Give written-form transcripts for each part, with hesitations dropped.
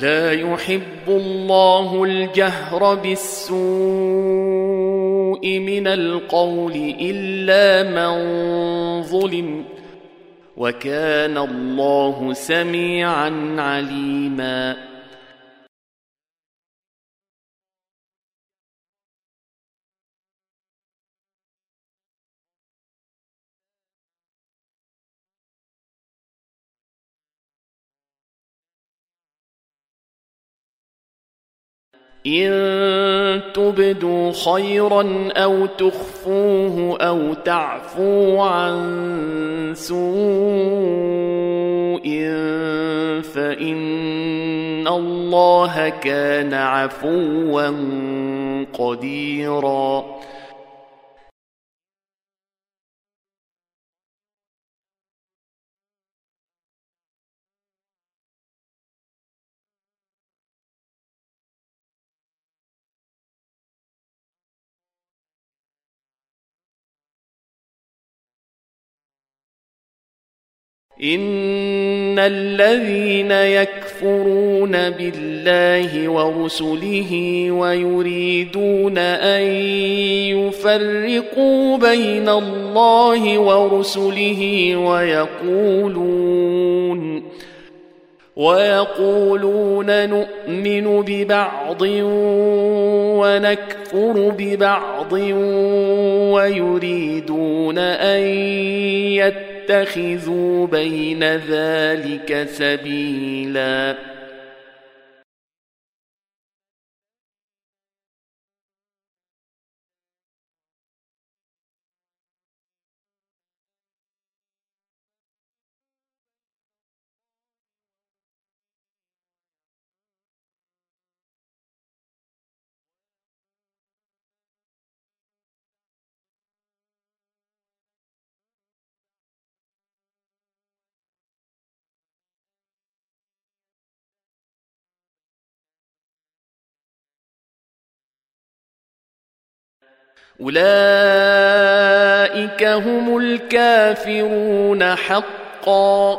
لا يحب الله الجهر بالسوء من القول إلا من ظلم وكان الله سميعا عليما إن تبدوا خيرا أو تخفوه أو تعفوا عن سوء فإن الله كان عفوا قديرا إن الذين يكفرون بالله ورسله ويريدون أن يفرقوا بين الله ورسله ويقولون نؤمن ببعض ونكفر ببعض ويريدون أن يتخذوا بين ذلك سبيلا أولئك هم الكافرون حقا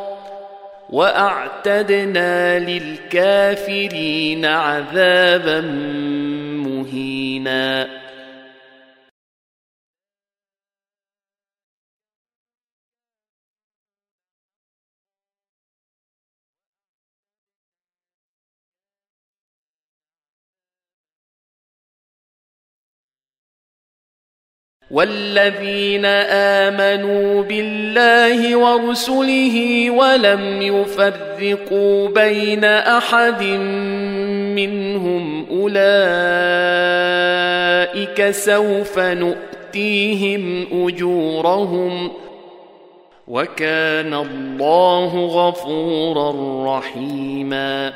وأعتدنا للكافرين عذابا مهينا والذين آمنوا بالله ورسله ولم يفرقوا بين أحد منهم أولئك سوف نؤتيهم أجورهم وكان الله غفورا رحيما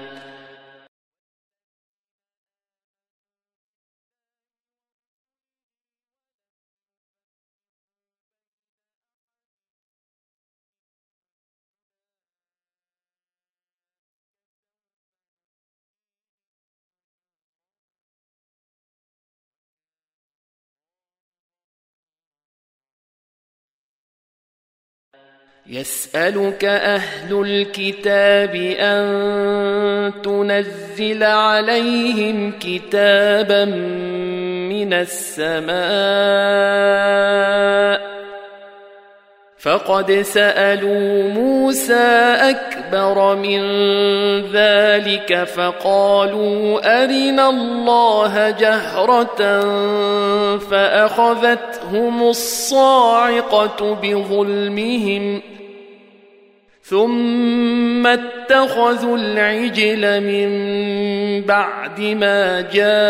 يسألك أهل الكتاب أن تنزل عليهم كتابا من السماء فقد سألوا موسى أكبر من ذلك فقالوا أرنا الله جهرة فأخذتهم الصاعقة بظلمهم ثم اتخذوا العجل من بعد ما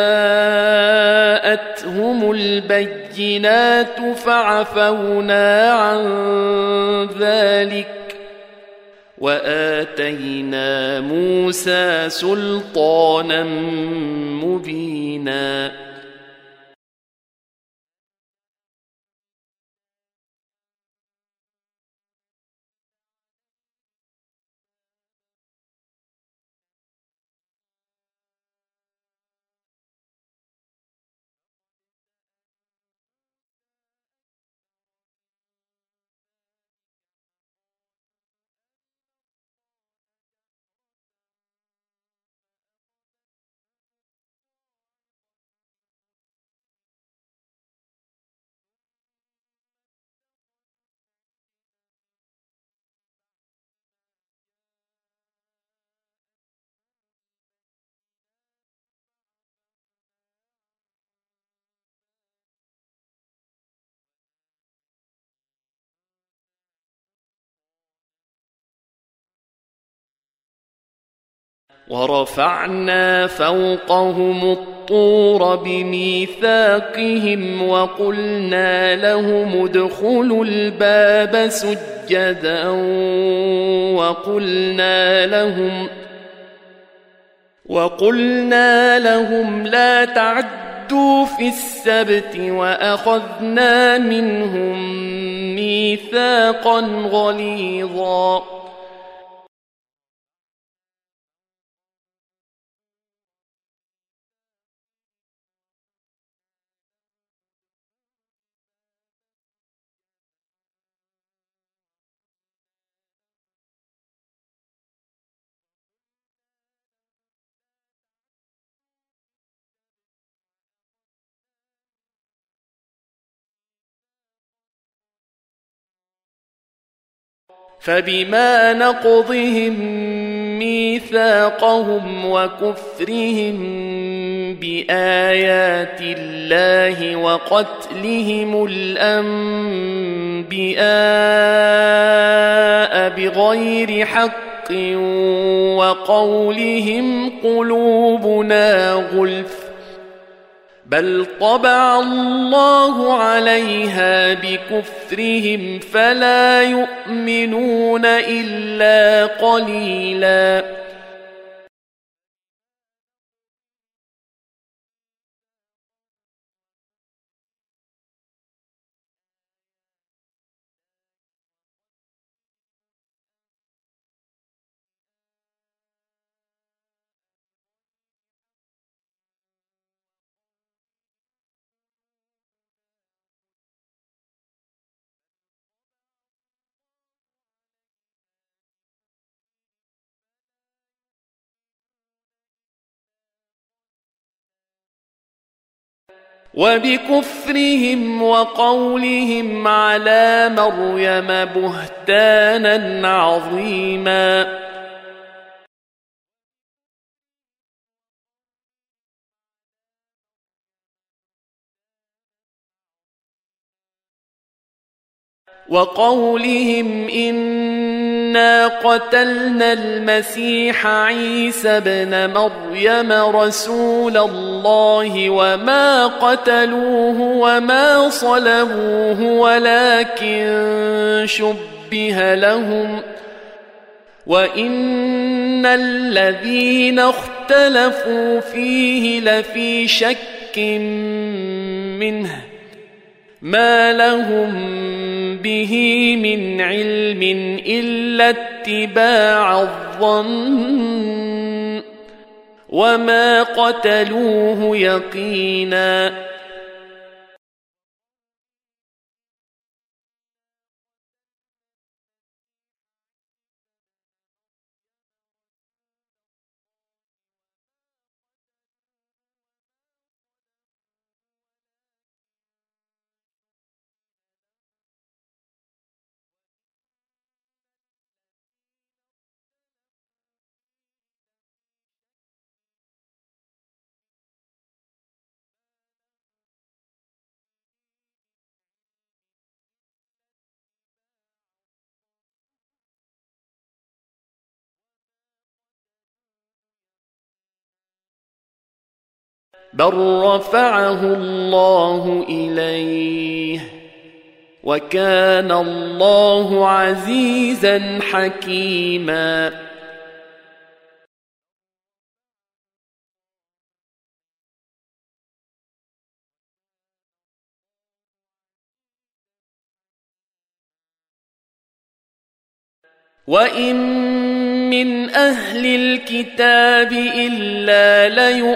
جاءتهم البينات فعفونا عن ذلك وآتينا موسى سلطانا مبينا ورفعنا فوقهم الطور بميثاقهم وقلنا لهم ادخلوا الباب سجدا وقلنا لهم لا تعدوا في السبت وأخذنا منهم ميثاقا غليظا فبما نقضهم ميثاقهم وكفرهم بآيات الله وقتلهم الأنبياء بغير حق وقولهم قلوبنا غلف بل طبع الله عليها بكفرهم فلا يؤمنون إلا قليلا وبكفرهم وقولهم على مريم بهتانا عظيما وقولهم إنا قتلنا المسيح عيسى ابن مريم رسول الله وما قتلوه وما صلبوه ولكن شبه لهم وإن الذين اختلفوا فيه لفي شك منه ما لهم به من علم إلا اتباع الظن وما قتلوه يقينا بل رفعه الله إليه وكان الله عزيزا حكيما وإن من أهل الكتاب إلا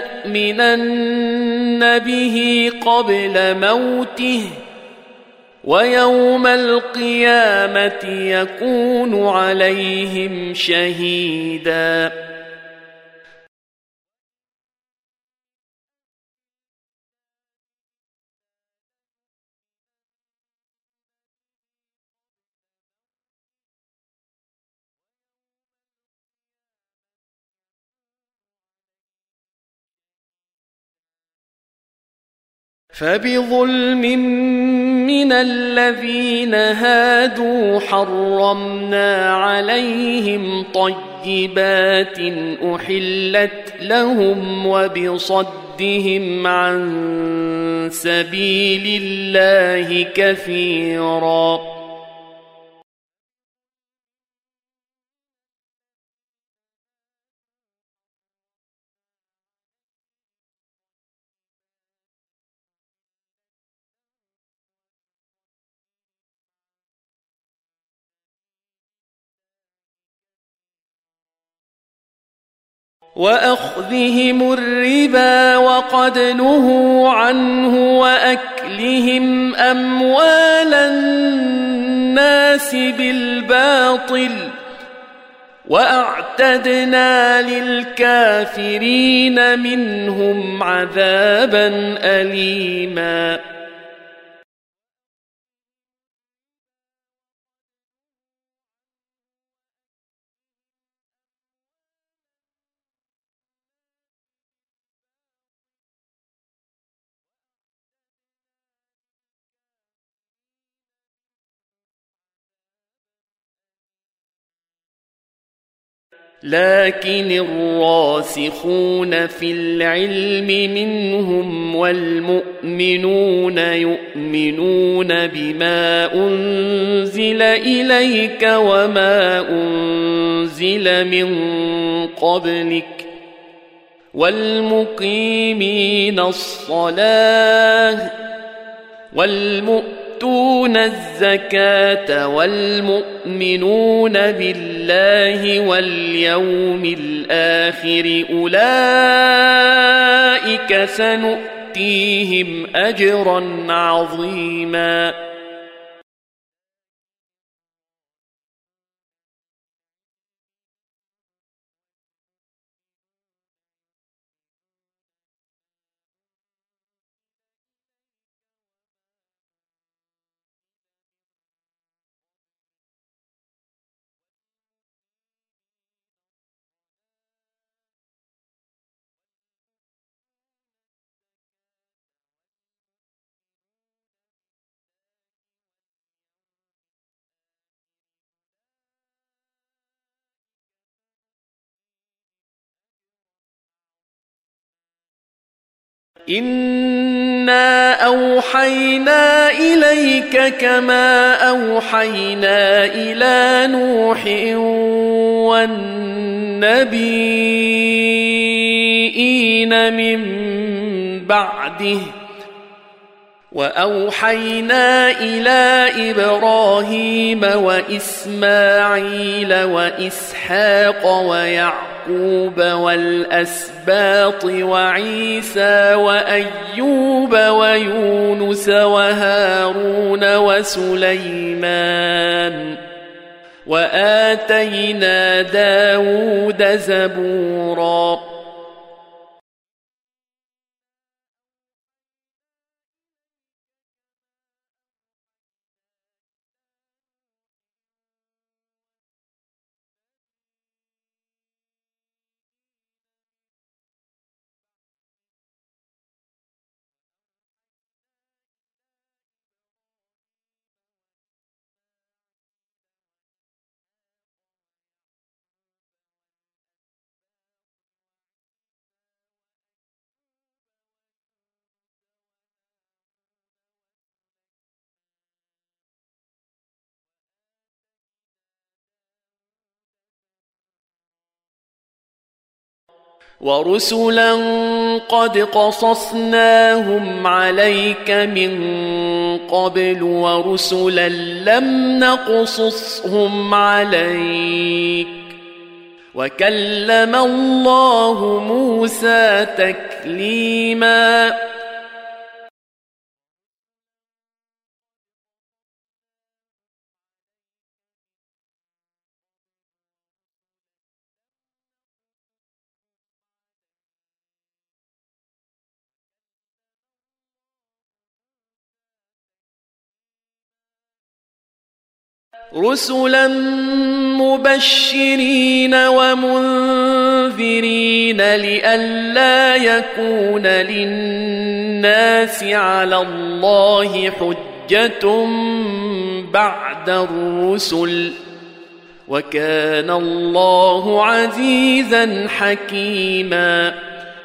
ليؤمنن به قبل موته ويوم القيامة يكون عليهم شهيدا فبظلم من الذين هادوا حرمنا عليهم طيبات طيبات أحلت لهم وبصدهم عن سبيل الله كثيرا. وأخذهم الربا وقد نهوا عنه وأكلهم أموال الناس بالباطل وأعتدنا للكافرين منهم عذابا أليما. لكن الراسخون في العلم منهم والمؤمنون يؤمنون بما أنزل إليك وما أنزل من قبلك والمقيمين الصلاة والمؤمنون الزكاة والمؤمنون بالله واليوم الآخر أولئك سنؤتيهم أجرا عظيما. إنا أوحينا إليك كما أوحينا إلى نوح والنبيين من بعده وأوحينا إلى إبراهيم وإسماعيل وإسحاق ويعقوب والأسباط وعيسى وأيوب ويونس وهارون وسليمان وآتينا داود زبورا. ورسلا قد قصصناهم عليك من قبل ورسلا لم نقصصهم عليك وكلم الله موسى تكليما. رسلا مبشرين ومنذرين لئلا يكون للناس على الله حجة بعد الرسل وكان الله عزيزا حكيما.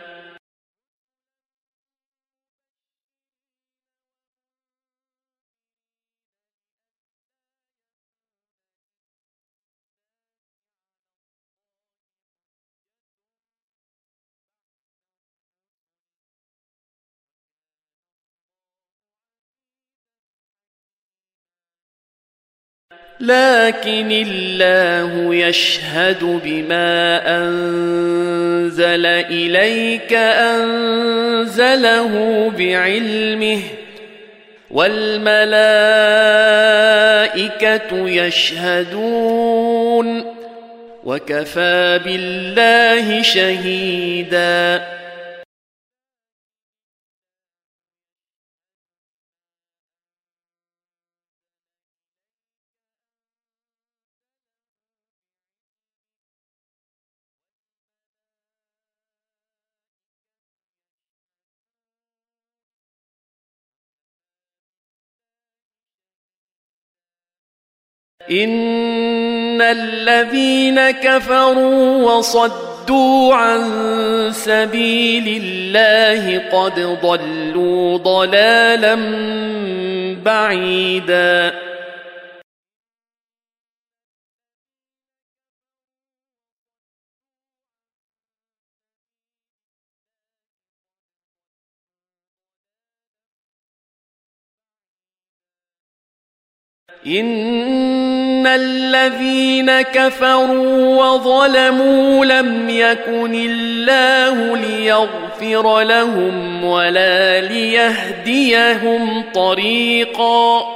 لكن الله يشهد بما أنزل إليك أنزله بعلمه والملائكة يشهدون وكفى بالله شهيدا. إن الذين كفروا وصدوا عن سبيل الله قد ضلوا ضلالا بعيدا. إن الذين كفروا وظلموا لم يكن الله ليغفر لهم ولا ليهديهم طريقا.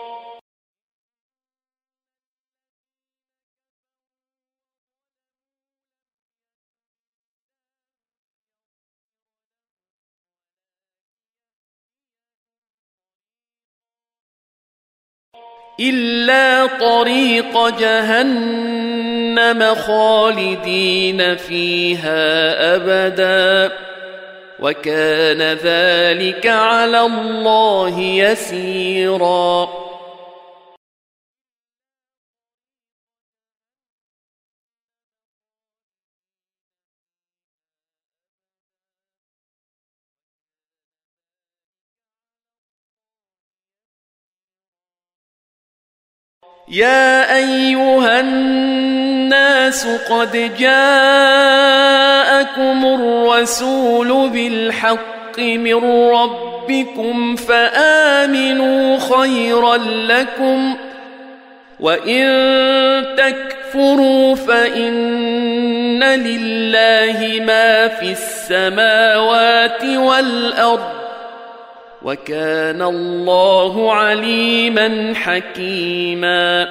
إلا طريق جهنم خالدين فيها أبدا وكان ذلك على الله يسيرا. يا أيها الناس قد جاءكم الرسول بالحق من ربكم فآمنوا خيرا لكم وإن تكفروا فإن لله ما في السماوات والأرض وكان الله عليما حكيما.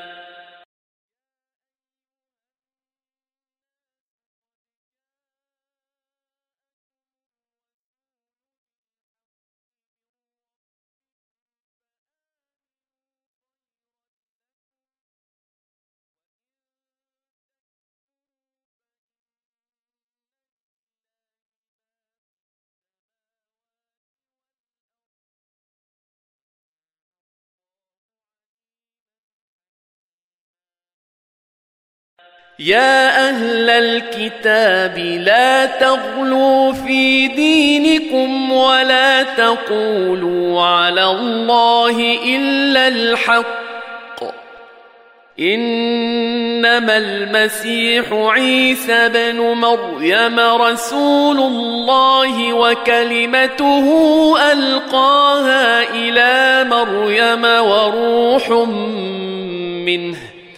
يا أهل الكتاب لا تغلوا في دينكم ولا تقولوا على الله إلا الحق إنما المسيح عيسى بن مريم رسول الله وكلمته ألقاها إلى مريم وروح منه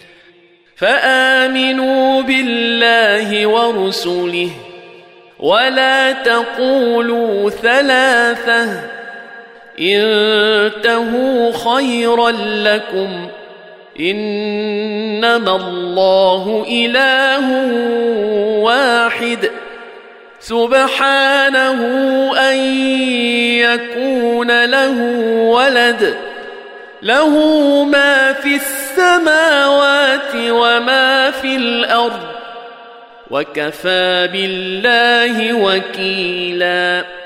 فآمنوا بالله ورسله ولا تقولوا ثلاثة انتهوا خيرا لكم إنما الله إله واحد سبحانه أن يكون له ولد له ما في السماوات وما في الأرض وكفى بالله وكيلا.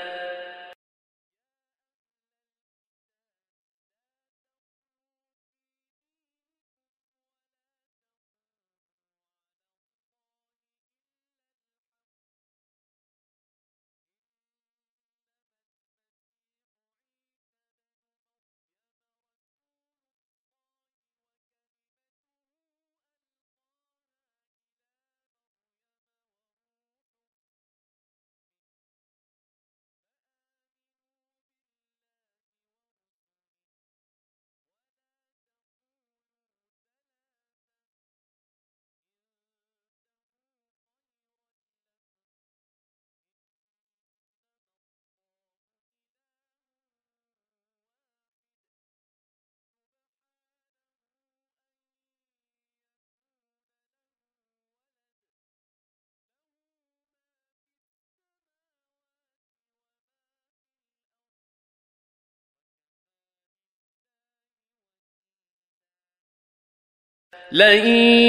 لن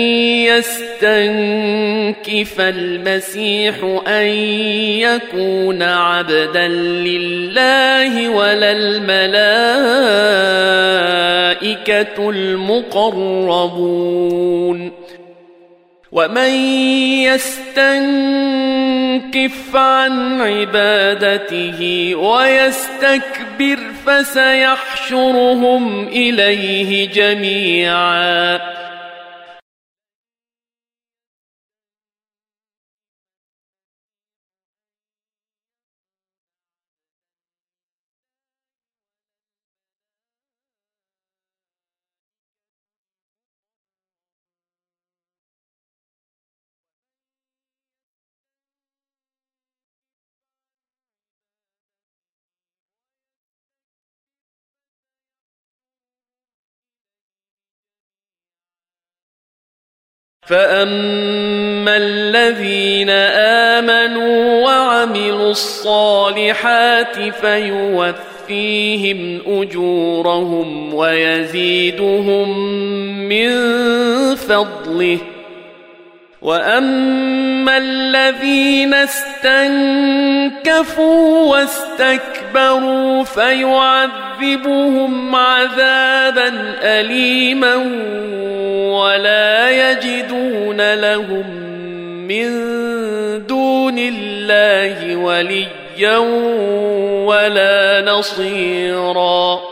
يستنكف المسيح أن يكون عبدا لله ولا الملائكة المقربون ومن يستنكف عن عبادته ويستكبر فسيحشرهم إليه جميعا فأما الذين آمنوا وعملوا الصالحات فيوفيهم أجورهم ويزيدهم من فضله وأما الذين استنكفوا واستكبروا فيعذبهم عذابا أليما ولا يجدون لهم من دون الله وليا ولا نصيرا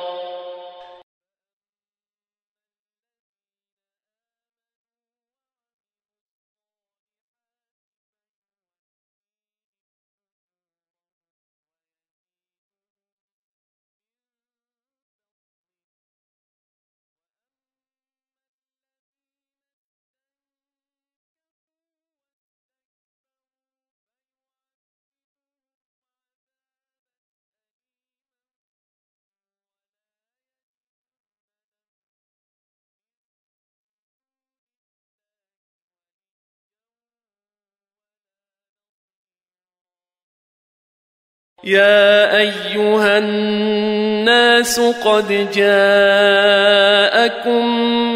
يا أيها الناس قد جاءكم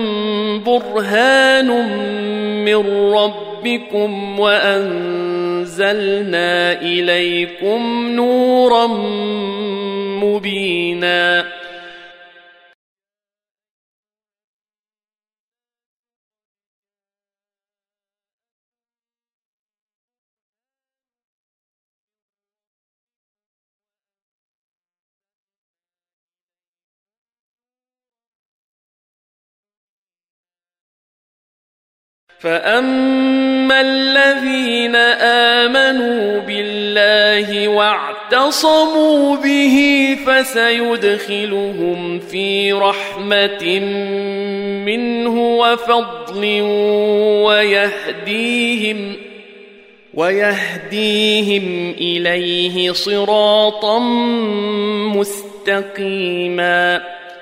برهان من ربكم وأنزلنا إليكم نورا مبينا فأما الذين آمنوا بالله واعتصموا به فسيدخلهم في رحمة منه وفضل ويهديهم إليه صراطا مستقيما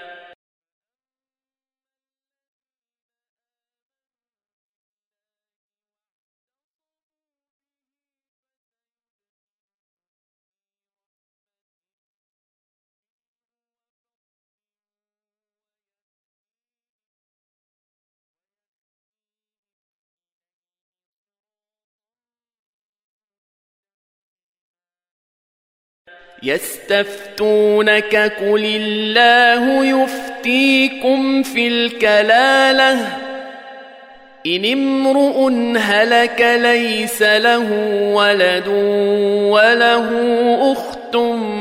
يستفتونك قل الله يفتيكم في الكلالة إن امرؤ هلك ليس له ولد وله أخت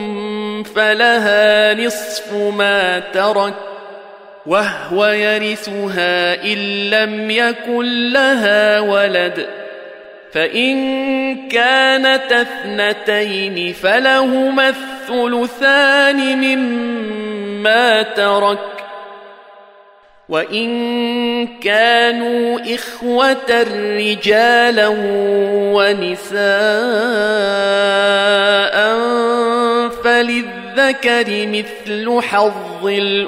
فلها نصف ما ترك وهو يرثها إن لم يكن لها ولد فإن كانت اثنتين فلهما الثلثان مما ترك وإن كانوا إخوة رجالا ونساء فللذكر مثل حظ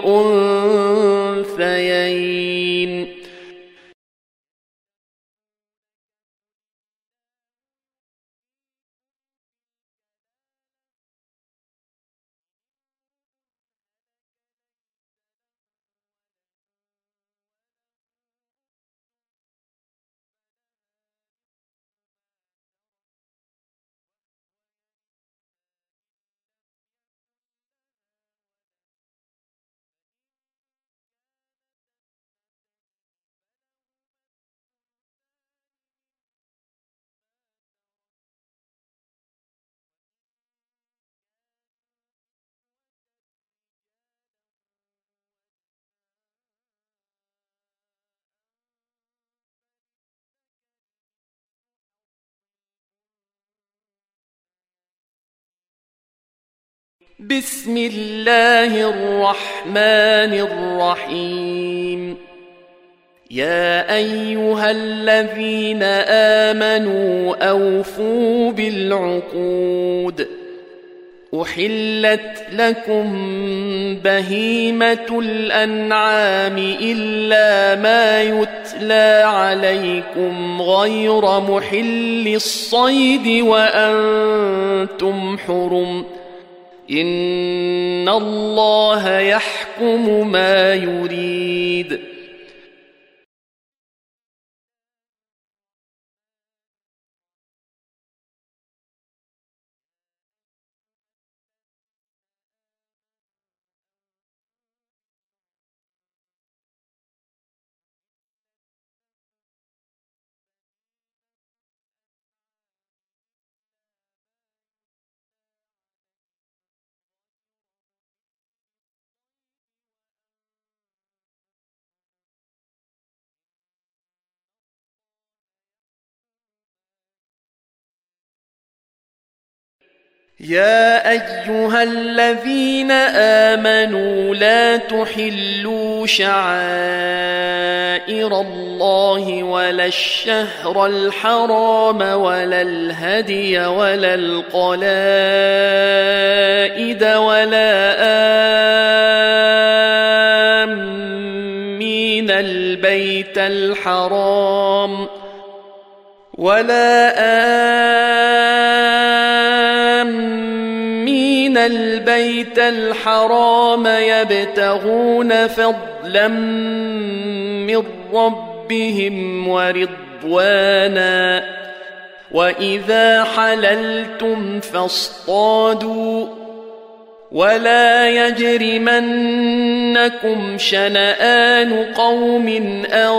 الأنثيين بسم الله الرحمن الرحيم يا أيها الذين آمنوا أوفوا بالعقود أحلت لكم بهيمة الأنعام إلا ما يتلى عليكم غير محل الصيد وأنتم حرم إن الله يحكم ما يريد يا أيها الذين آمنوا لا تحلوا شعائر الله ولا الشهر الحرام ولا الهدي ولا القلائد ولا آمين البيت الحرام البيت الحرام يبتغون فضلا من ربهم ورضوانا وإذا حللتم فاصطادوا ولا يجرمنكم شنآن قوم أن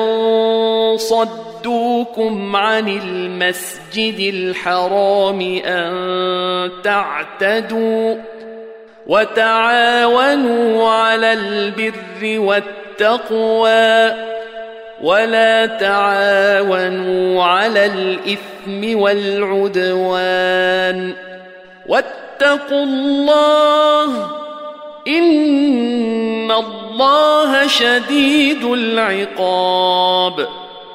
صدوكم عن المسجد الحرام أن تعتدوا وتعاونوا على البر والتقوى ولا تعاونوا على الإثم والعدوان واتقوا الله إن الله شديد العقاب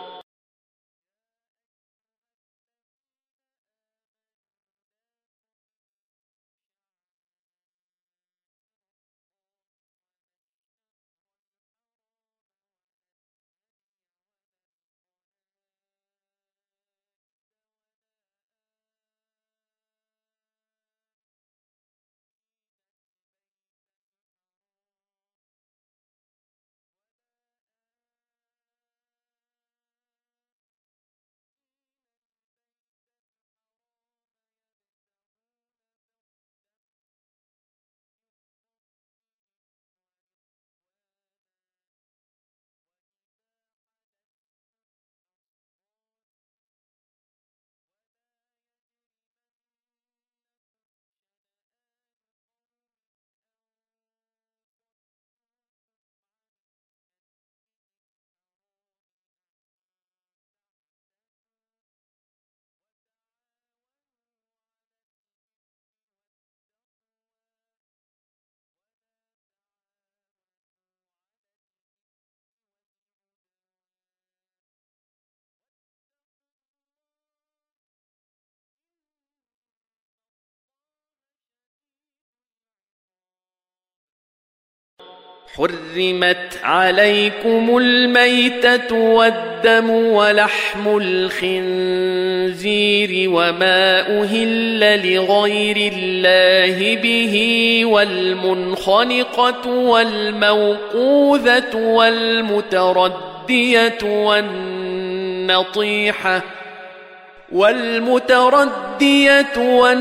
حرمت عليكم الميتة والدم ولحم الخنزير وما أهل لغير الله به والمنخنقة والموقوذة والمتردية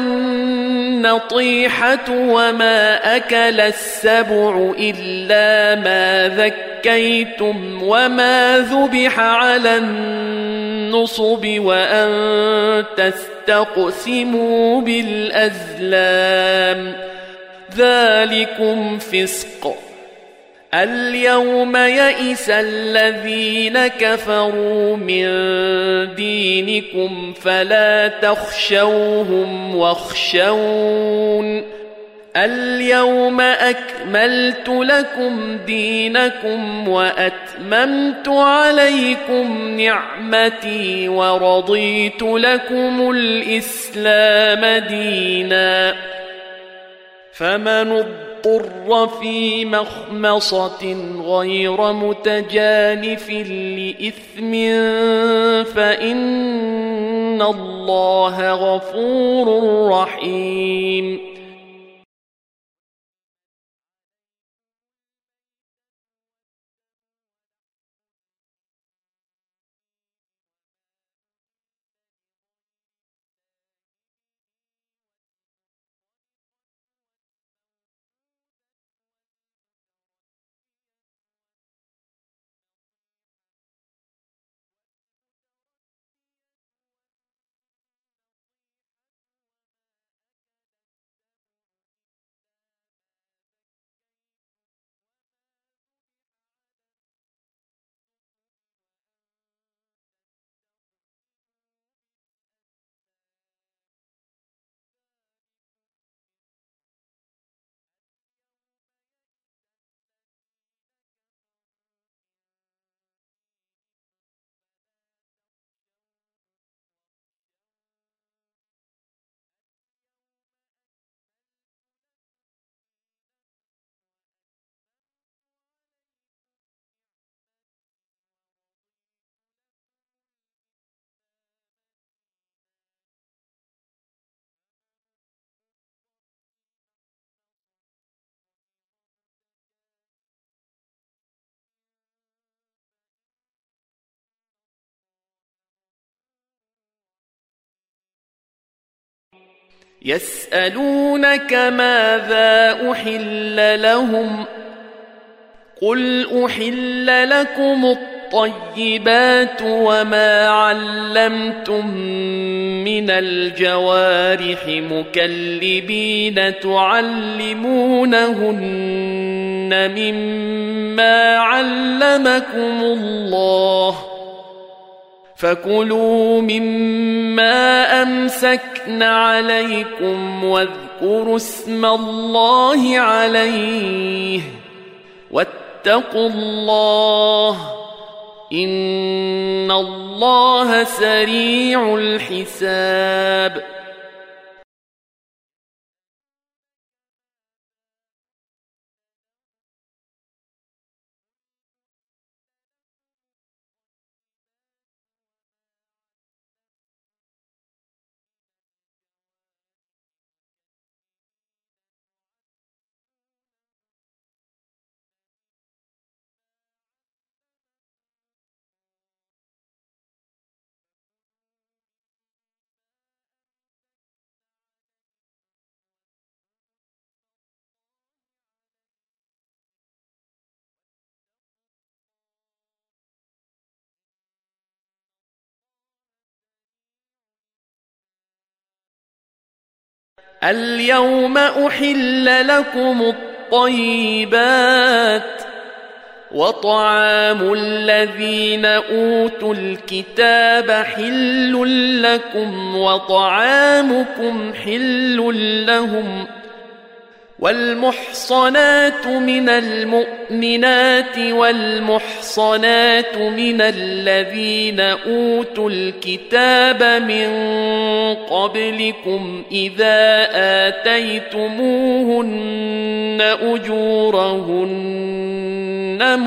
والنطيحة وما أكل السبع إلا ما ذكيتم وما ذبح على النصب وأن تستقسموا بالأزلام ذلكم فسق اليوم يئس الذين كفروا من دينكم فلا تخشوهم واخشون اليوم أكملت لكم دينكم وأتممت عليكم نعمتي ورضيت لكم الإسلام دينا فمن اضطر في مخمصة غير متجانف لإثم فإن الله غفور رحيم يسألونك ماذا أحل لهم قل أحل لكم الطيبات وما علمتم من الجوارح مكلبين تعلمونهن مما علمكم الله فكلوا مما أمسكن عليكم واذكروا اسم الله عليه واتقوا الله إن الله سريع الحساب اليوم أحل لكم الطيبات وطعام الذين أوتوا الكتاب حل لكم وطعامكم حل لهم والمحصنات من المؤمنات والمحصنات من الذين أوتوا الكتاب من قبلكم إذا آتيتموهن أجورهن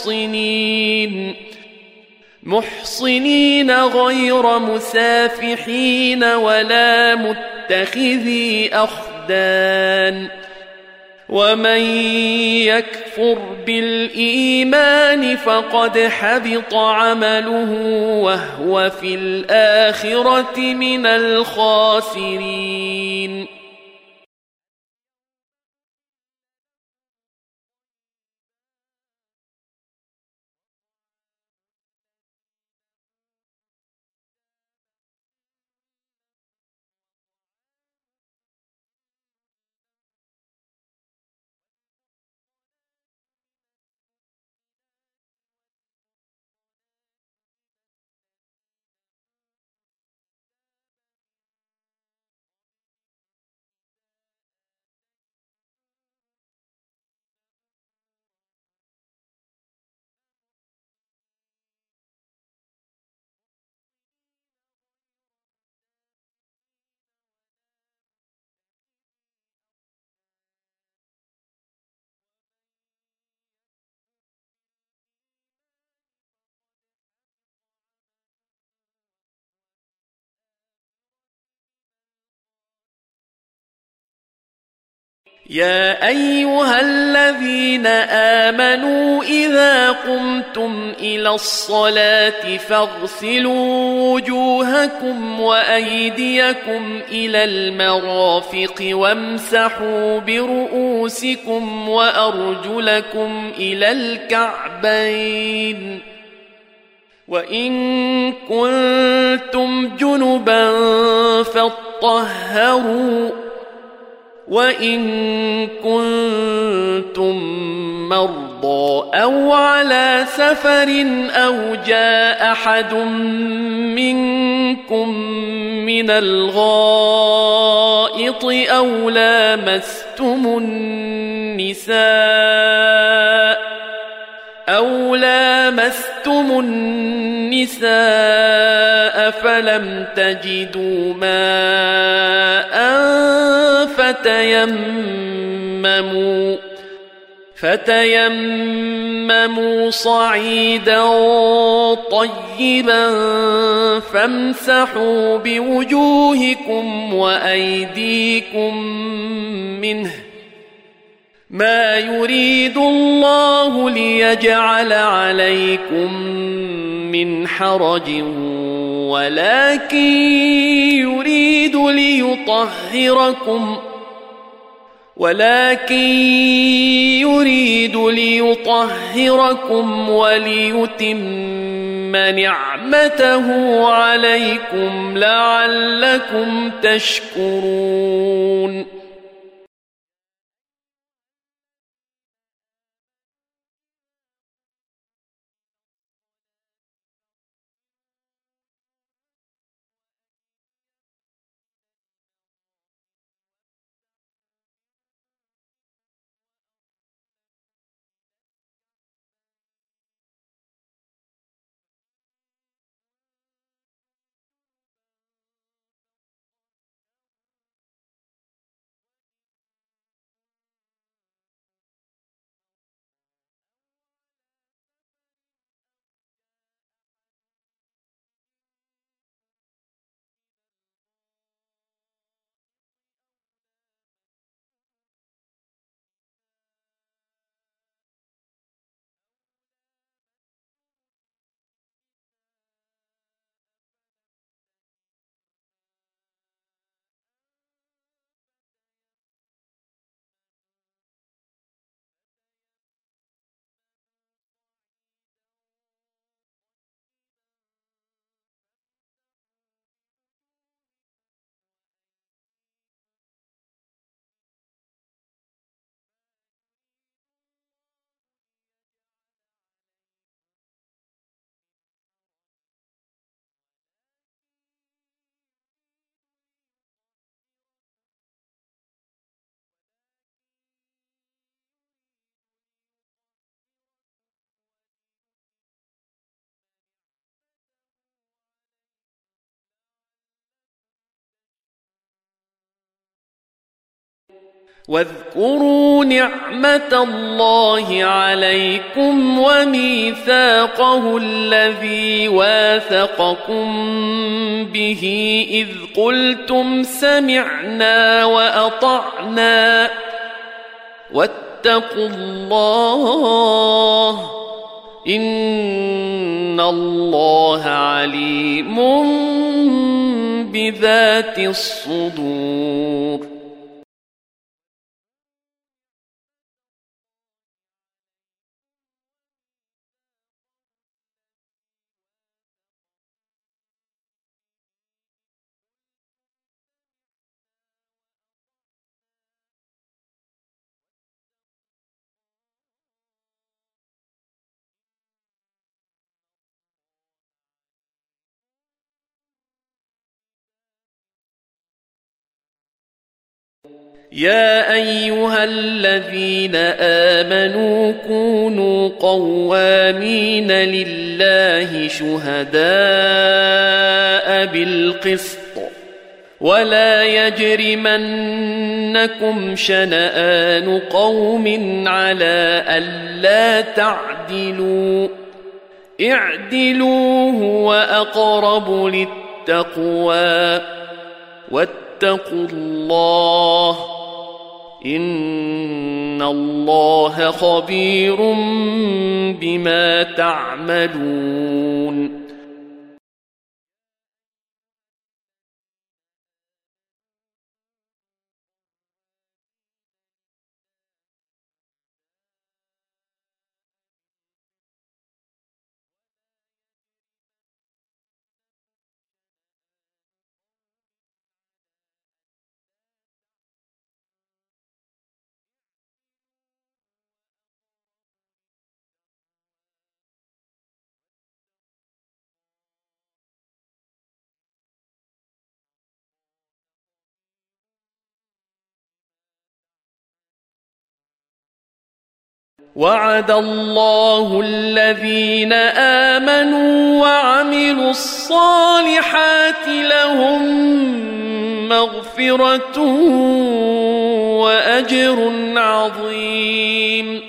محصنين غير مسافحين ولا متخذي أخدان ومن يكفر بالإيمان فقد حبط عمله وهو في الآخرة من الخاسرين يا أيها الذين آمنوا إذا قمتم إلى الصلاة فاغسلوا وجوهكم وأيديكم إلى المرافق وامسحوا برؤوسكم وأرجلكم إلى الكعبين وإن كنتم جنبا فاطهروا وإن كنتم مرضى أو على سفر أو جاء أحد منكم من الغائط أو لامستم النساء فلم تجدوا ماء فتيمموا صعيدا طيبا فامسحوا بوجوهكم وأيديكم منه ما يريد الله ليجعل عليكم من حرج ولكن يريد ليطهركم وليتم نعمته عليكم لعلكم تشكرون واذكروا نعمة الله عليكم وميثاقه الذي واثقكم به إذ قلتم سمعنا وأطعنا واتقوا الله إن الله عليم بذات الصدور يا أيها الذين آمنوا كونوا قوامين لله شهداء بالقسط ولا يجرمنكم شنآن قوم على ألا تعدلوا اعدلوا هو أقرب للتقوى واتقوا الله إن الله خبير بما تعملون وعد الله الذين آمنوا وعملوا الصالحات لهم مغفرة وأجر عظيم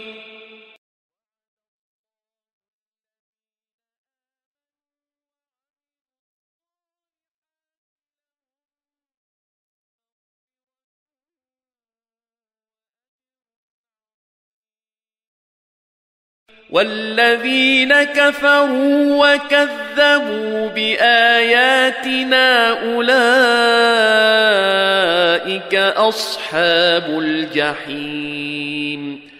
والذين كفروا وكذبوا بآياتنا أولئك أصحاب الجحيم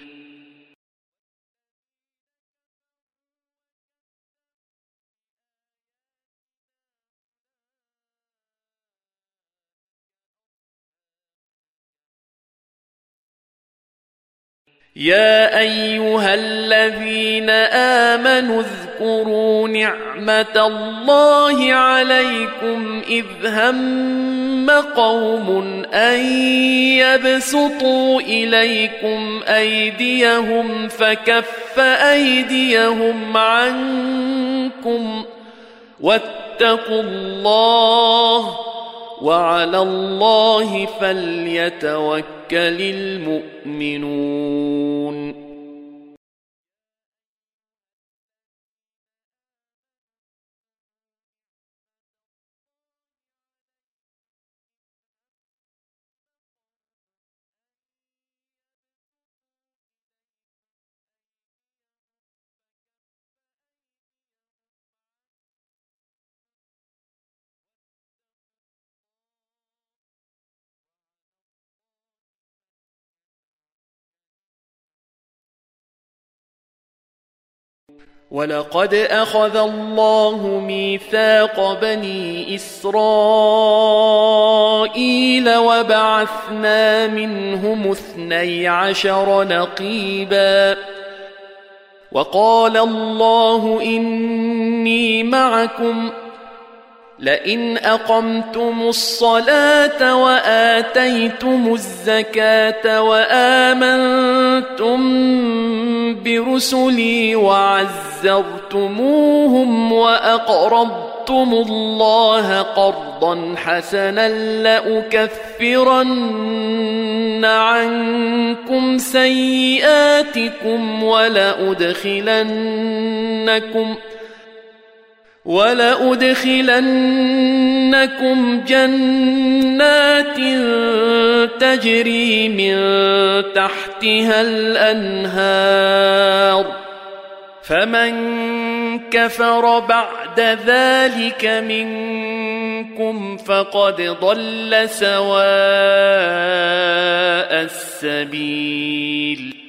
يا أيها الذين آمنوا اذكروا نعمة الله عليكم إذ هم قوم أن يبسطوا إليكم أيديهم فكف أيديهم عنكم واتقوا الله وعلى الله فليتوكل المؤمنون ولقد أخذ الله ميثاق بني إسرائيل وبعثنا منهم 12 نقيبا وقال الله إني معكم لئن أقمتم الصلاة وآتيتم الزكاة وآمنتم برسلي وعزرتموهم وأقرضتم الله قرضا حسنا لأكفرن عنكم سيئاتكم ولأدخلنكم جنات تجري من تحتها الأنهار فمن كفر بعد ذلك منكم فقد ضل سواء السبيل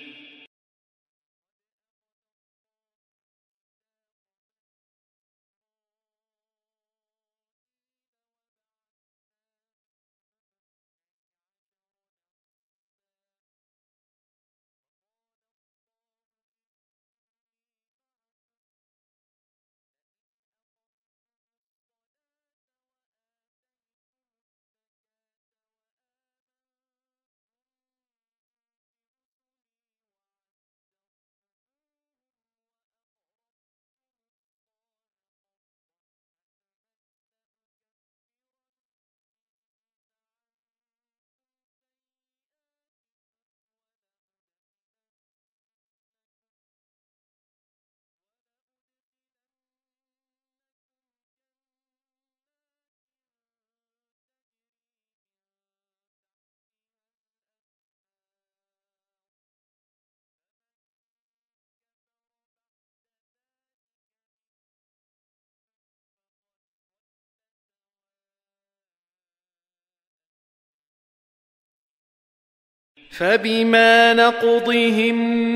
فبما نقضهم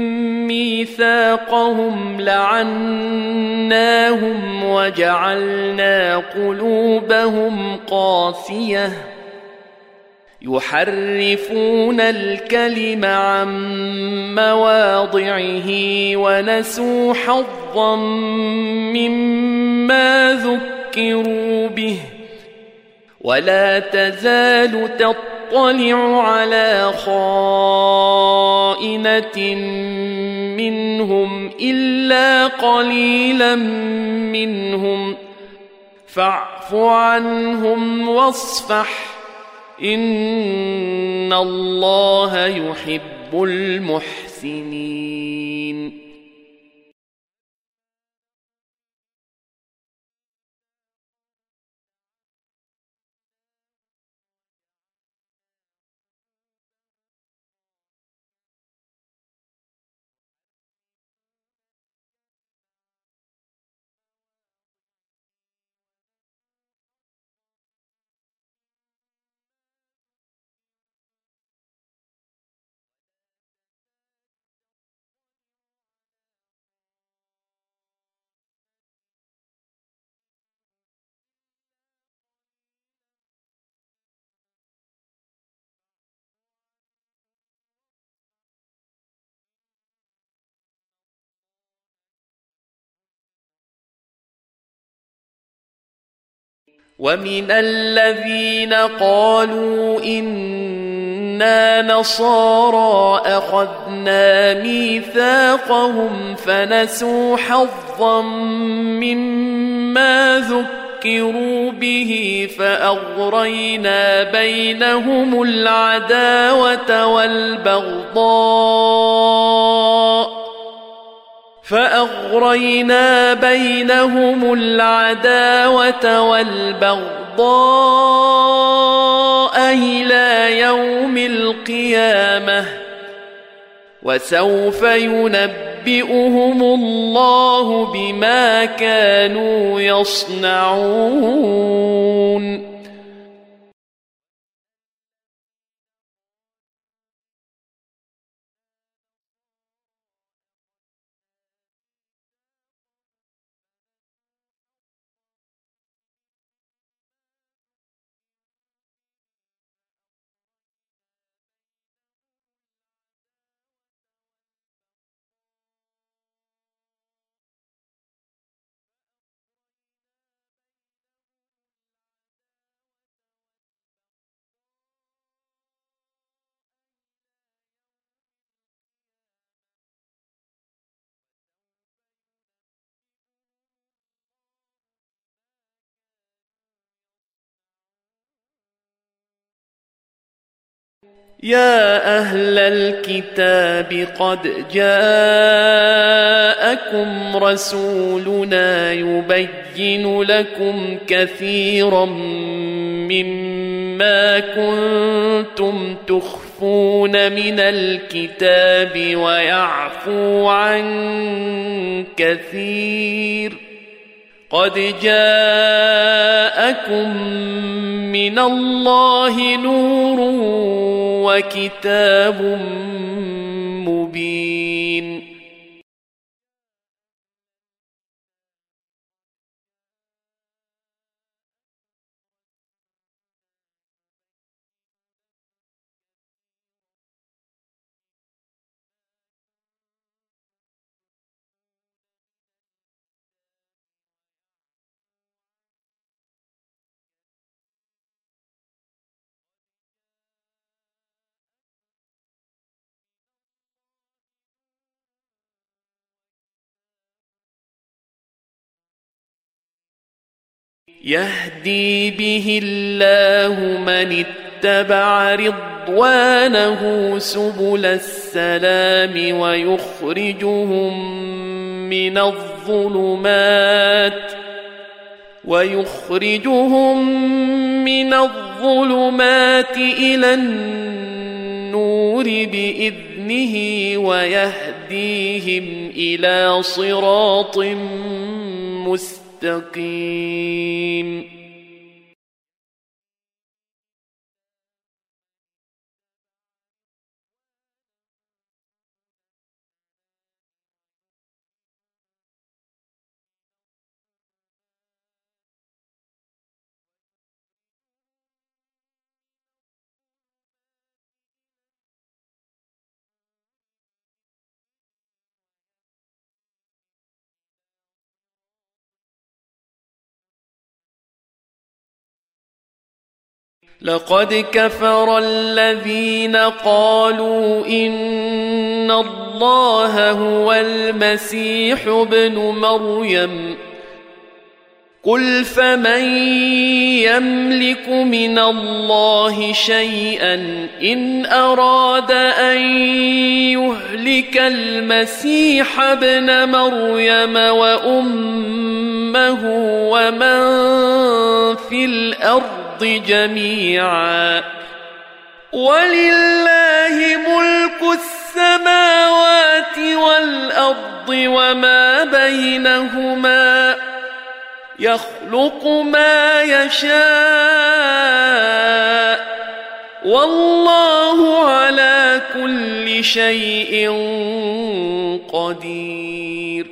ميثاقهم لعناهم وجعلنا قلوبهم قاسية يحرفون الكلم عن مواضعه ونسوا حظا مما ذكروا به ولا تزال تطلع على خائنة منهم إلا قليلا منهم فاعف عنهم واصفح إن الله يحب المحسنين ومن الذين قالوا إنا نصارى أخذنا ميثاقهم فنسوا حظا مما ذكروا به فأغرينا بينهم العداوة والبغضاء إلى يوم القيامة وسوف ينبئهم الله بما كانوا يصنعون يا أهل الكتاب قد جاءكم رسولنا يبين لكم كثيرا مما كنتم تخفون من الكتاب ويعفو عن كثير قد جاءكم من الله نور وكتاب مبين يهدي به الله من اتبع رضوانه سبل السلام ويخرجهم من الظلمات إلى النور بإذنه ويهديهم إلى صراط مستقيم لقد كفر الذين قالوا إن الله هو المسيح ابن مريم قل فمن يملك من الله شيئا إن أراد أن يهلك المسيح ابن مريم وأمه ومن في الأرض جميعا ولله ملك السماوات والأرض وما بينهما يخلق ما يشاء والله على كل شيء قدير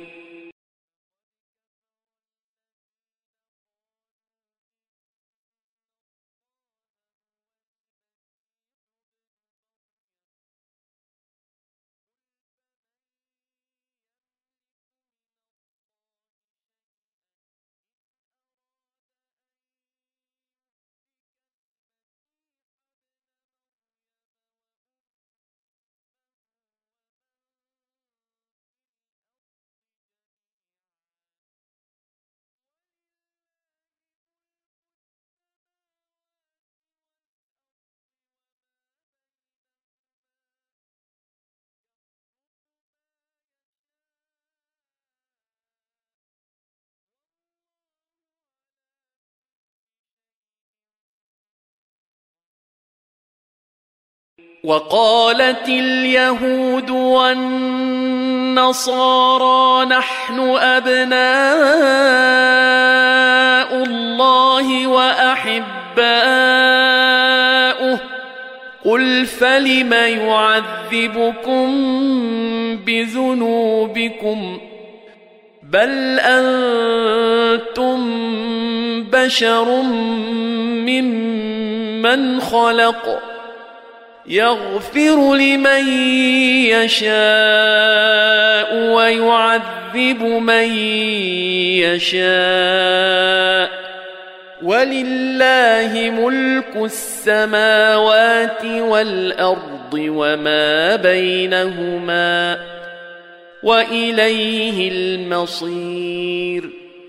وقالت اليهود والنصارى نحن أبناء الله وأحباؤه قل فلم يعذبكم بذنوبكم بل أنتم بشر ممن خلق يغفر لمن يشاء ويعذب من يشاء ولله ملك السماوات والأرض وما بينهما وإليه المصير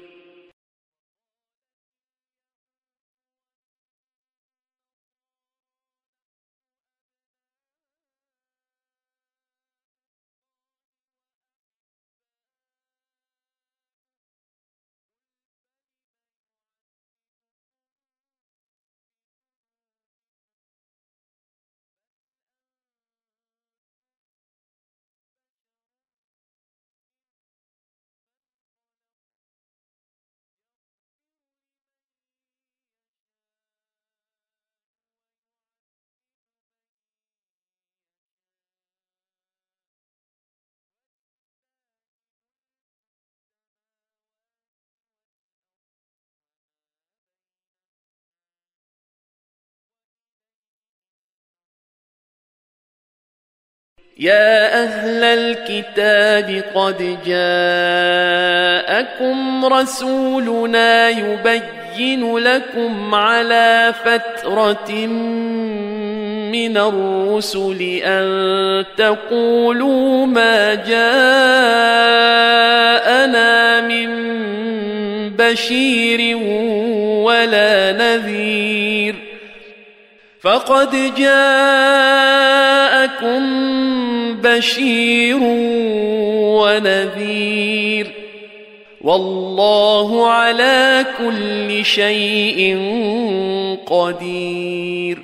يا أهل الكتاب قد جاءكم رسولنا يبين لكم على فترة من الرسل أن تقولوا ما جاءنا من بشير ولا نذير فقد جاءكم بشير ونذير والله على كل شيء قدير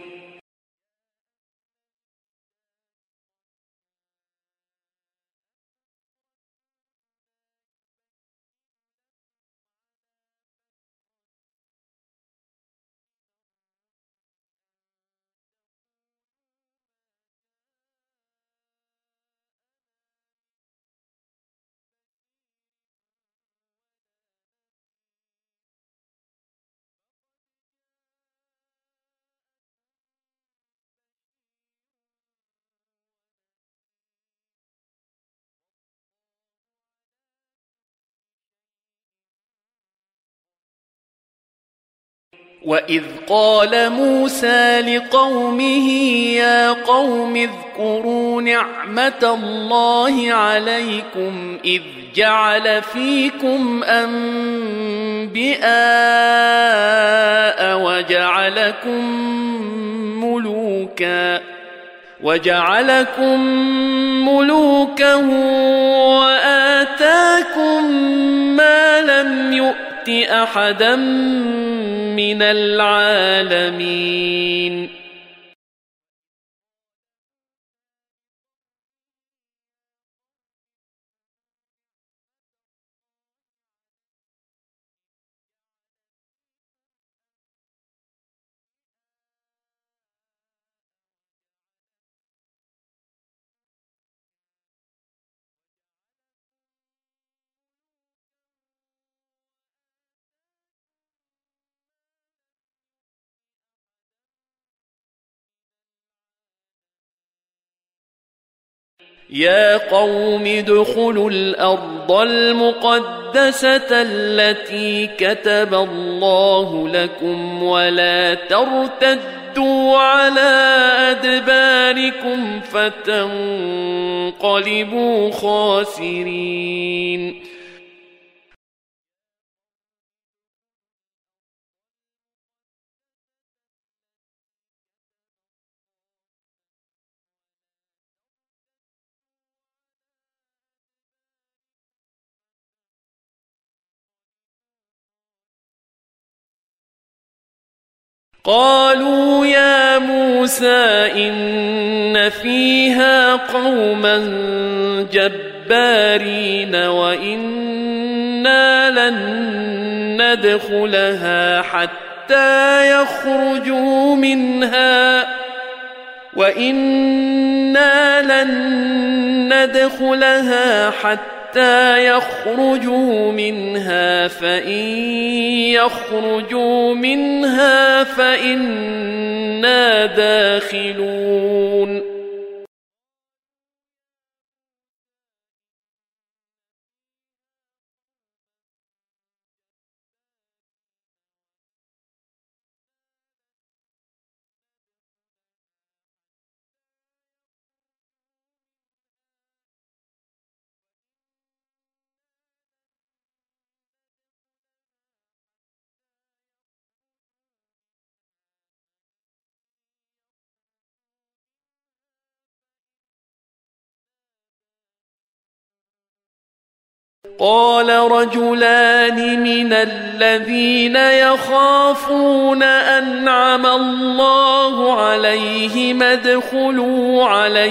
وإذ قال موسى لقومه يا قوم اذكروا نعمة الله عليكم إذ جعل فيكم أنبياء وجعلكم ملوكا وآتاكم ما لم يؤت أحدا من العالمين يا قوم ادخلوا الأرض المقدسة التي كتب الله لكم ولا ترتدوا على أدباركم فتنقلبوا خاسرين قالوا يا موسى إن فيها قوما جبارين وإنا لن ندخلها حتى يخرجوا منها فإن يخرجوا منها فإنا داخلون قال رجلان من الذين يخافون أنعم الله عليهم ادخلوا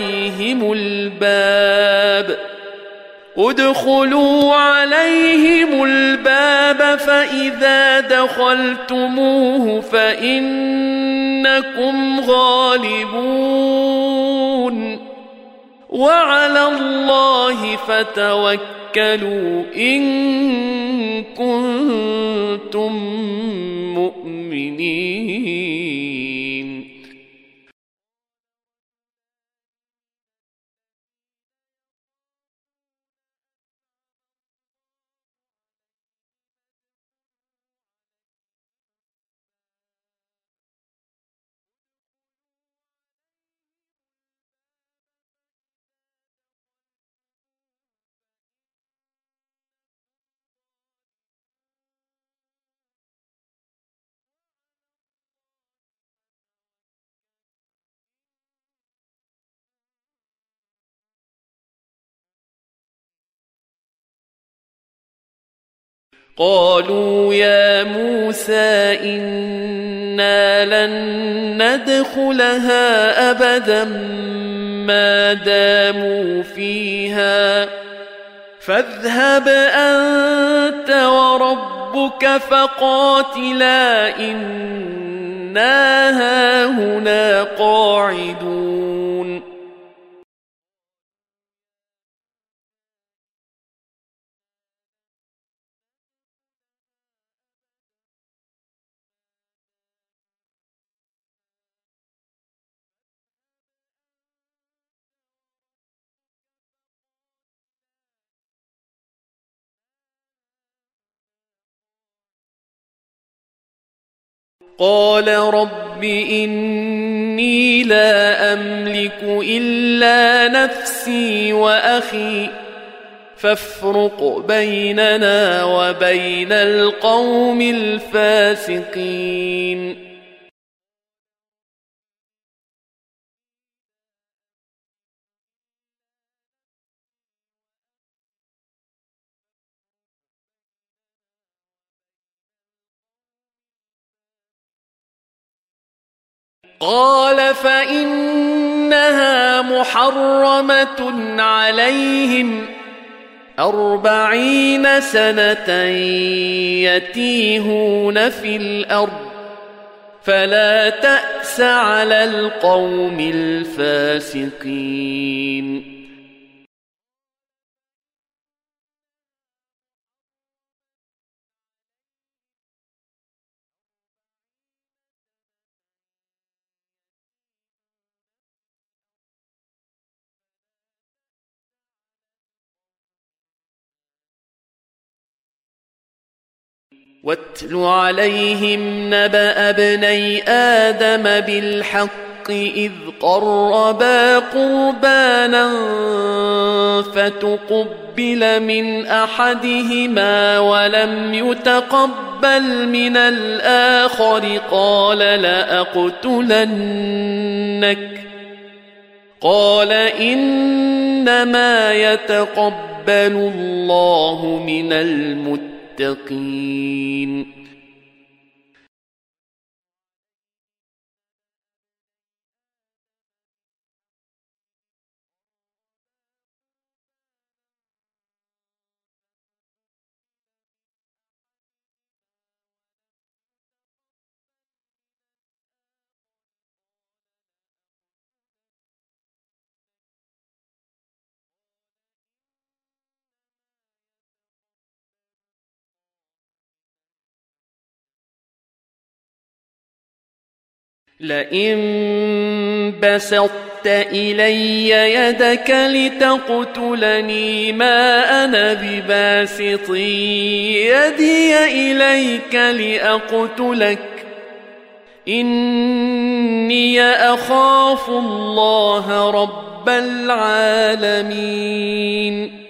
عليهم الباب فإذا دخلتموه فإنكم غالبون وعلى الله فتوكلوا إن كنتم مؤمنين قالوا يا موسى إنا لن ندخلها أبدا ما داموا فيها فاذهب أنت وربك فقاتلا إنا هاهنا قاعدون قال رب إني لا أملك إلا نفسي وأخي فافرق بيننا وبين القوم الفاسقين. قال فإنها محرمة عليهم 40 سنة يتيهون في الأرض فلا تأس على القوم الفاسقين. واتل عليهم نبأ ابني آدم بالحق إذ قربا قربانا فتقبل من أحدهما ولم يتقبل من الآخر قال لأقتلنك قال إنما يتقبل الله من المتقين. لئن بسطت إلي يدك لتقتلني ما أنا بباسط يدي إليك لأقتلك إني أخاف الله رب العالمين.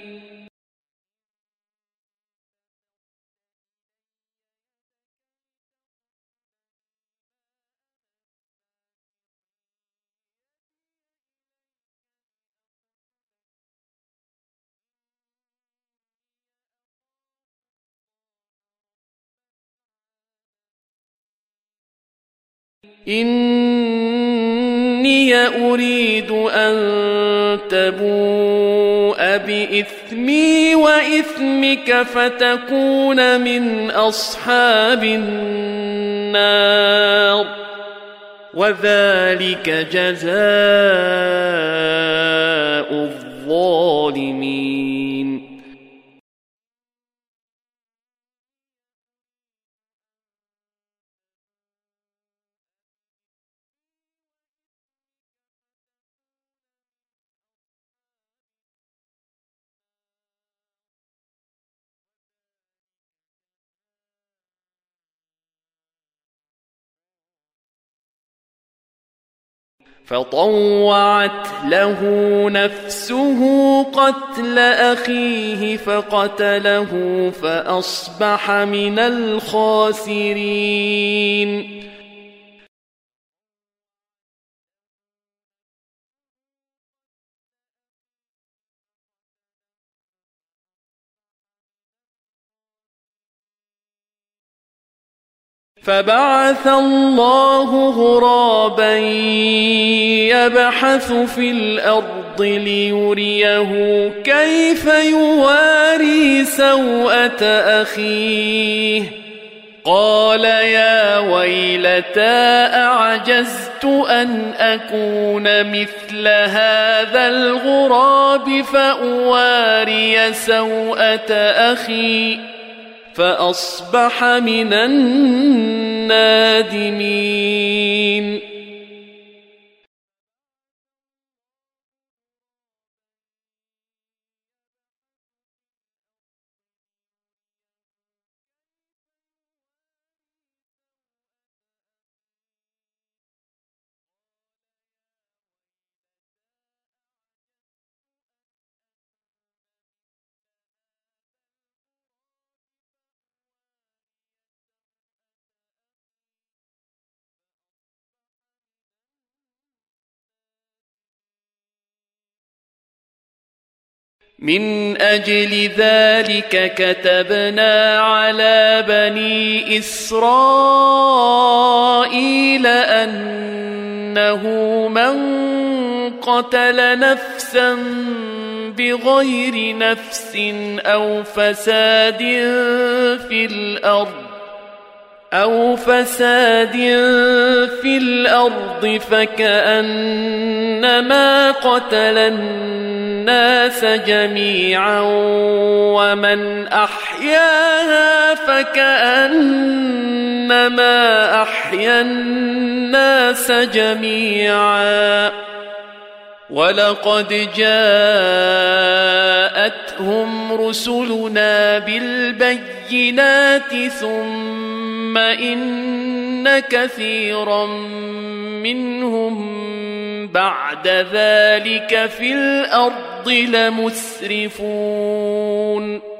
إني أريد أن تبوء بإثمي وإثمك فتكون من أصحاب النار وذلك جزاء الظالمين. فطوعت له نفسه قتل أخيه فقتله فأصبح من الخاسرين. فبعث الله غرابا يبحث في الأرض ليريه كيف يواري سوءة أخيه قال يا ويلتى أعجزت أن أكون مثل هذا الغراب فأواري سوءة أخي فأصبح من النادمين. من أجل ذلك كتبنا على بني إسرائيل أنه من قتل نفسا بغير نفس أو فساد في الأرض فكأنما قتل الناس جميعا ومن أحياها فكأنما أحيا الناس جميعا ولقد جاءتهم رسلنا بالبينات ثم إن كثيرا منهم بعد ذلك في الأرض لمسرفون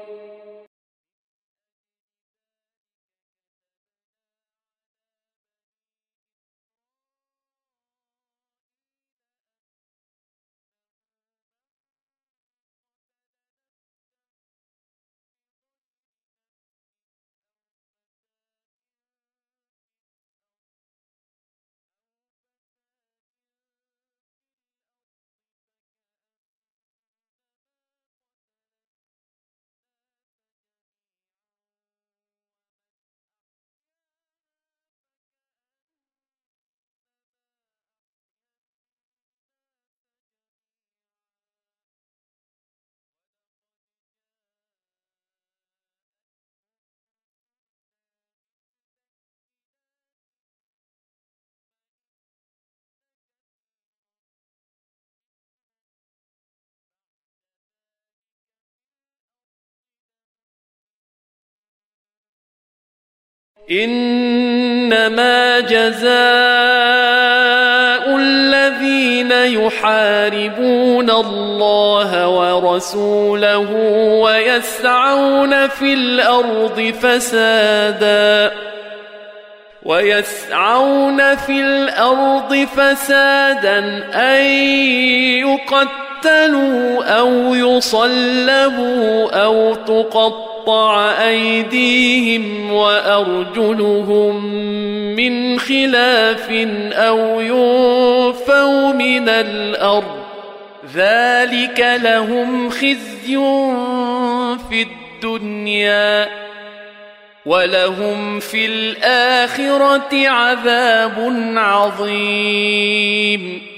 إنما جزاء الذين يحاربون الله ورسوله ويسعون في الأرض فسادا أن يقتلوا أو يصلبوا أو تقطع أيديهم وأرجلهم من خلاف أو ينفوا من الأرض ذلك لهم خزي في الدنيا ولهم في الآخرة عذاب عظيم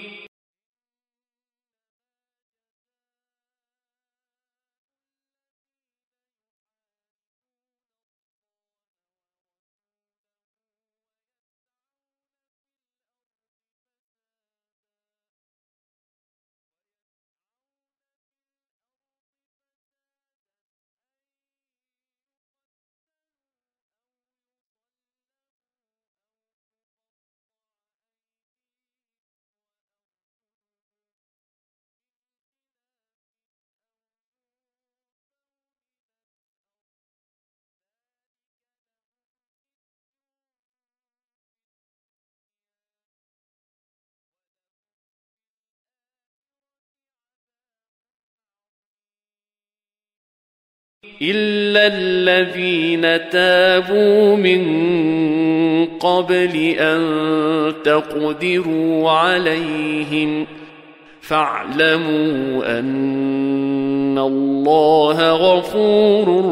إلا الذين تابوا من قبل أن تقدروا عليهم فاعلموا أن الله غفور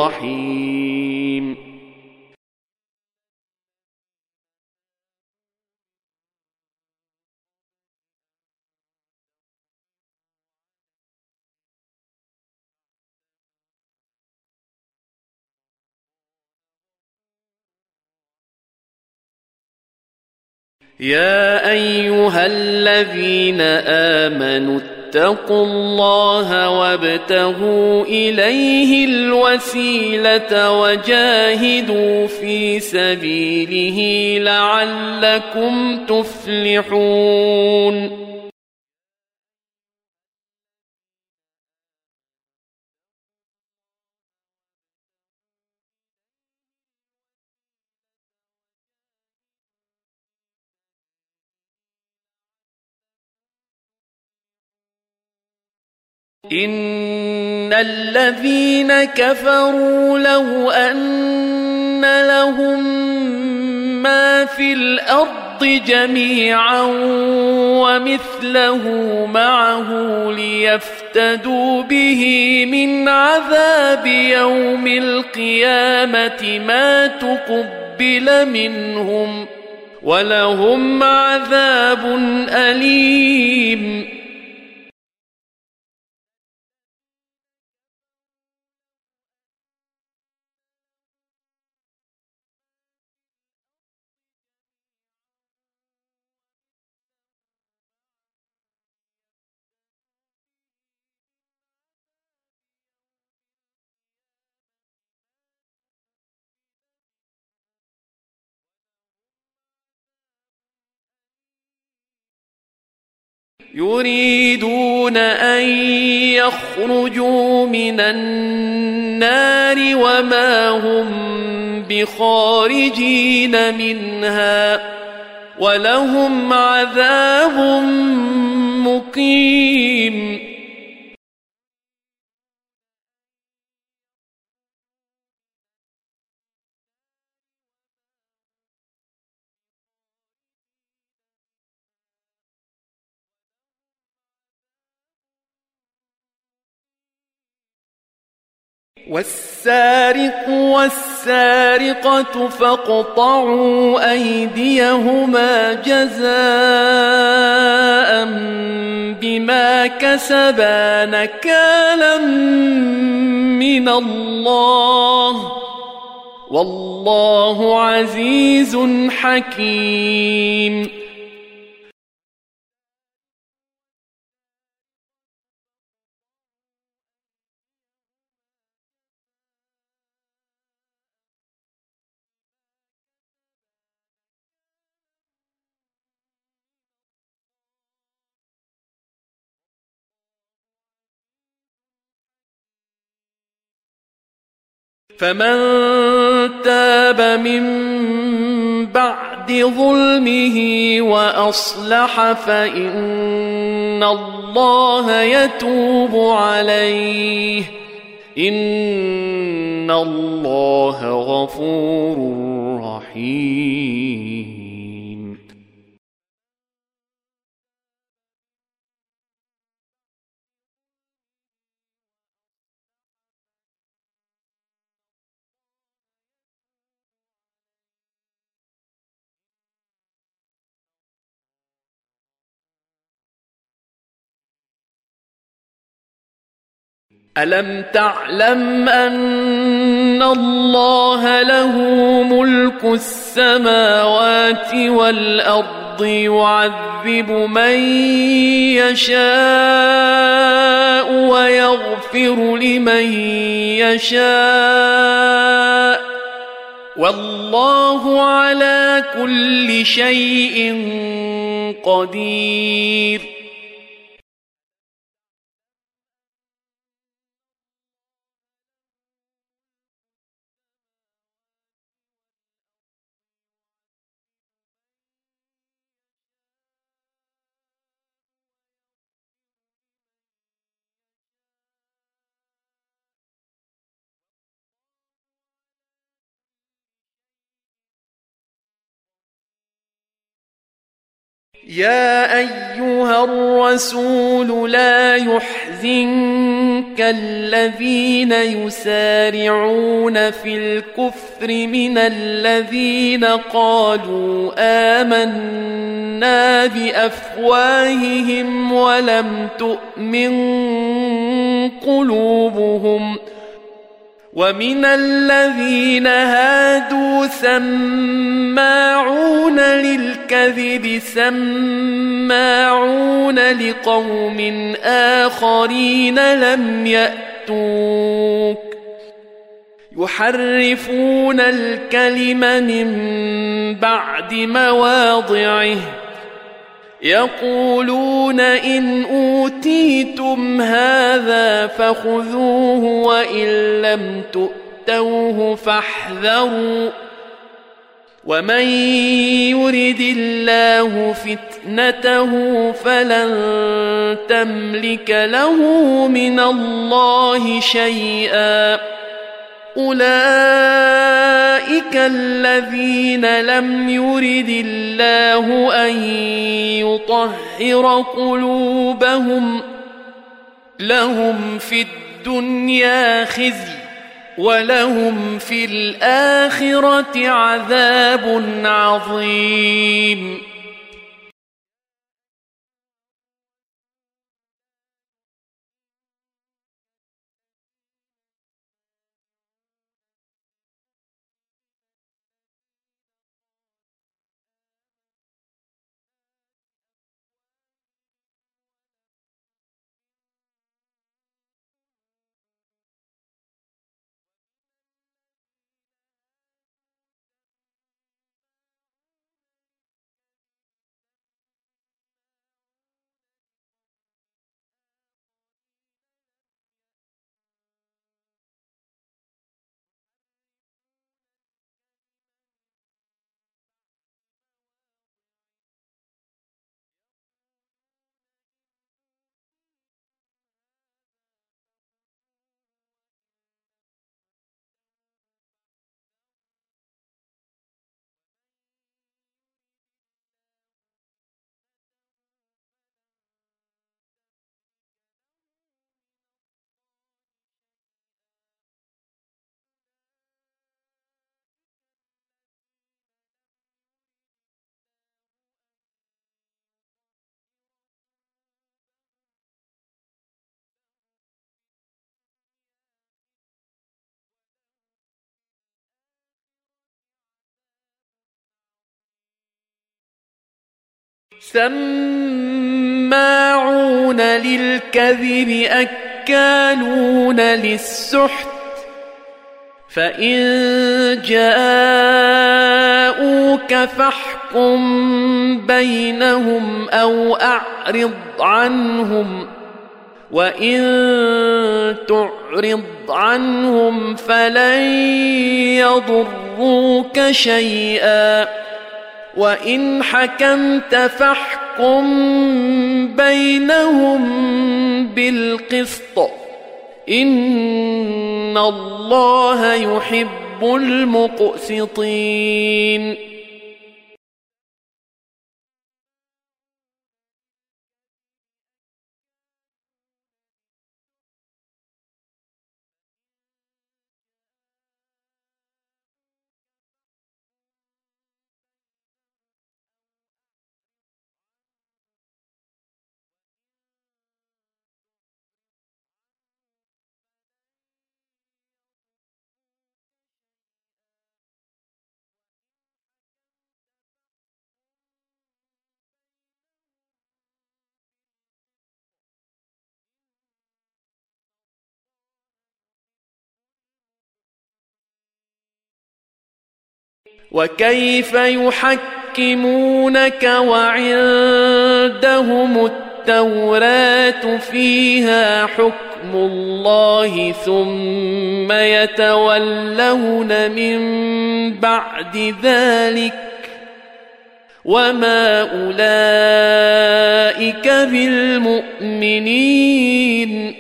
رحيم يا أيها الذين آمنوا اتقوا الله وابتغوا إليه الوسيلة وجاهدوا في سبيله لعلكم تفلحون إن الذين كفروا لو أن لهم ما في الأرض جميعا ومثله معه ليفتدوا به من عذاب يوم القيامة ما تقبل منهم ولهم عذاب أليم. يريدون أن يخرجوا من النار وما هم بخارجين منها ولهم عذاب مقيم. والسارق والسارقة فاقطعوا أيديهما جزاء بما كسبا نكالا من الله والله عزيز حكيم. فمن تاب من بعد ظلمه وأصلح فإن الله يتوب عليه إن الله غفور رحيم. ألم تعلم أن الله له ملك السماوات والأرض يعذب من يشاء ويغفر لمن يشاء والله على كل شيء قدير. يا أيها الرسول لا يحزنك الذين يسارعون في الكفر من الذين قالوا آمنا بأفواههم ولم تؤمن قلوبهم ومن الذين هادوا سماعون للكذب سماعون لقوم آخرين لم يأتوك يحرفون الكلم من بعد مواضعه يقولون إن أوتيتم هذا فخذوه وإن لم تؤتوه فاحذروا ومن يرد الله فتنته فلن تملك له من الله شيئا أولئك الذين لم يرد الله أن يطهر قلوبهم لهم في الدنيا خزي ولهم في الآخرة عذاب عظيم سماعون للكذب أكالون للسحت فإن جاءوك فاحكم بينهم أو أعرض عنهم وإن تعرض عنهم فلن يضروك شيئا وإن حكمت فاحكم بينهم بالقسط إن الله يحب المقسطين وكيف يحكمونك وعندهم التوراة فيها حكم الله ثم يتولون من بعد ذلك وما أولئك بالمؤمنين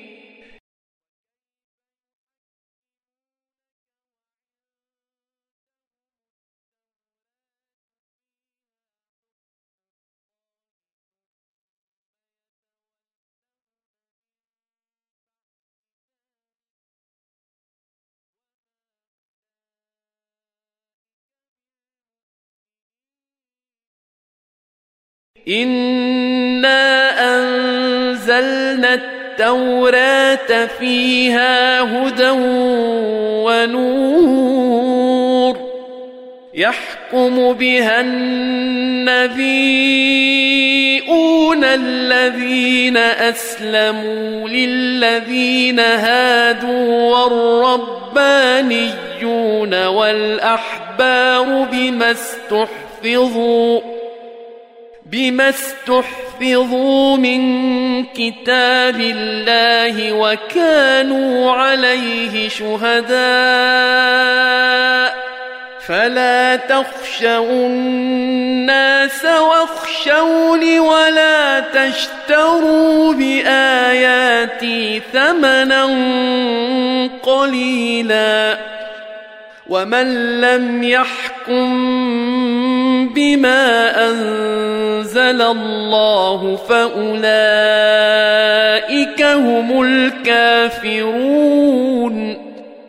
إنا أنزلنا التوراة فيها هدى ونور يحكم بها النبيون الذين أسلموا للذين هادوا والربانيون والأحبار بما استحفظوا من كتاب الله وكانوا عليه شهداء فلا تخشوا الناس واخشوني ولا تشتروا بآياتي ثمنا قليلا ومن لم يحكم بما أنزل الله فأولئك هم الكافرون.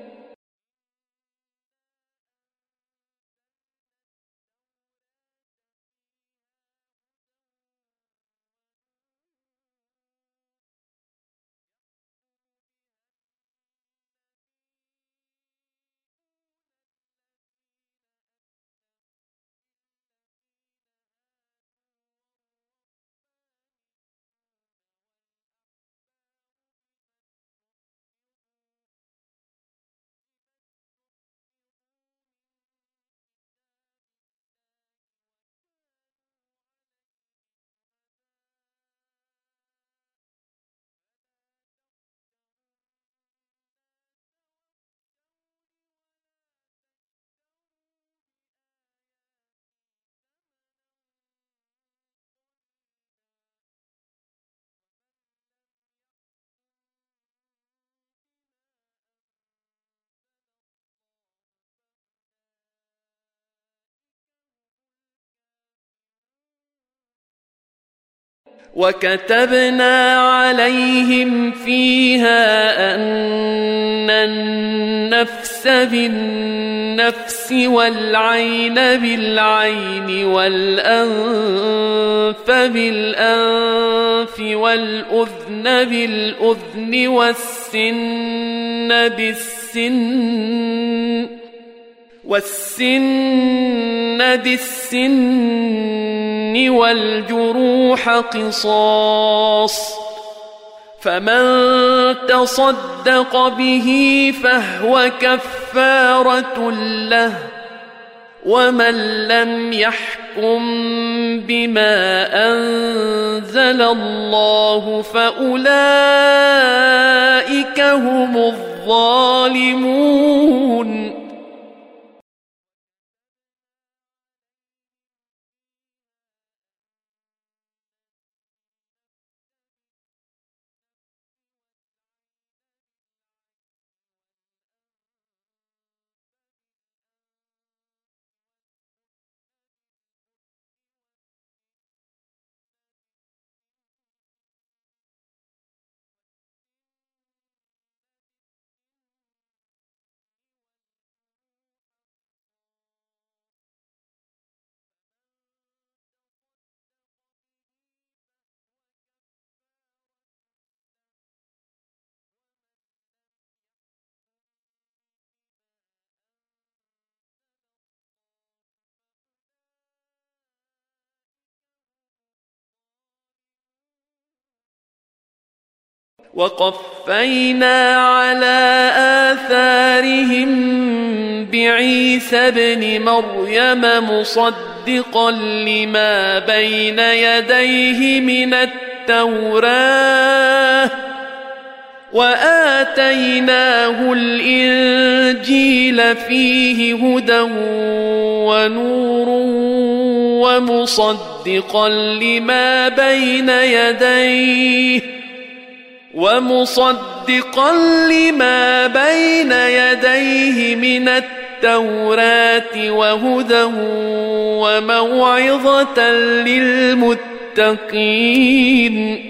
وكتبنا عليهم فيها أن النفس بالنفس والعين بالعين والأنف بالأنف والأذن بالأذن والسن بالسن والجروح قصاص فمن تصدق به فهو كفارة له ومن لم يحكم بما أنزل الله فأولئك هم الظالمون. وقفينا على آثارهم بعيسى ابن مريم مصدقا لما بين يديه من التوراة وآتيناه الإنجيل فيه هدى ونور ومصدقا لما بين يديه من التوراة وهدى وموعظة للمتقين.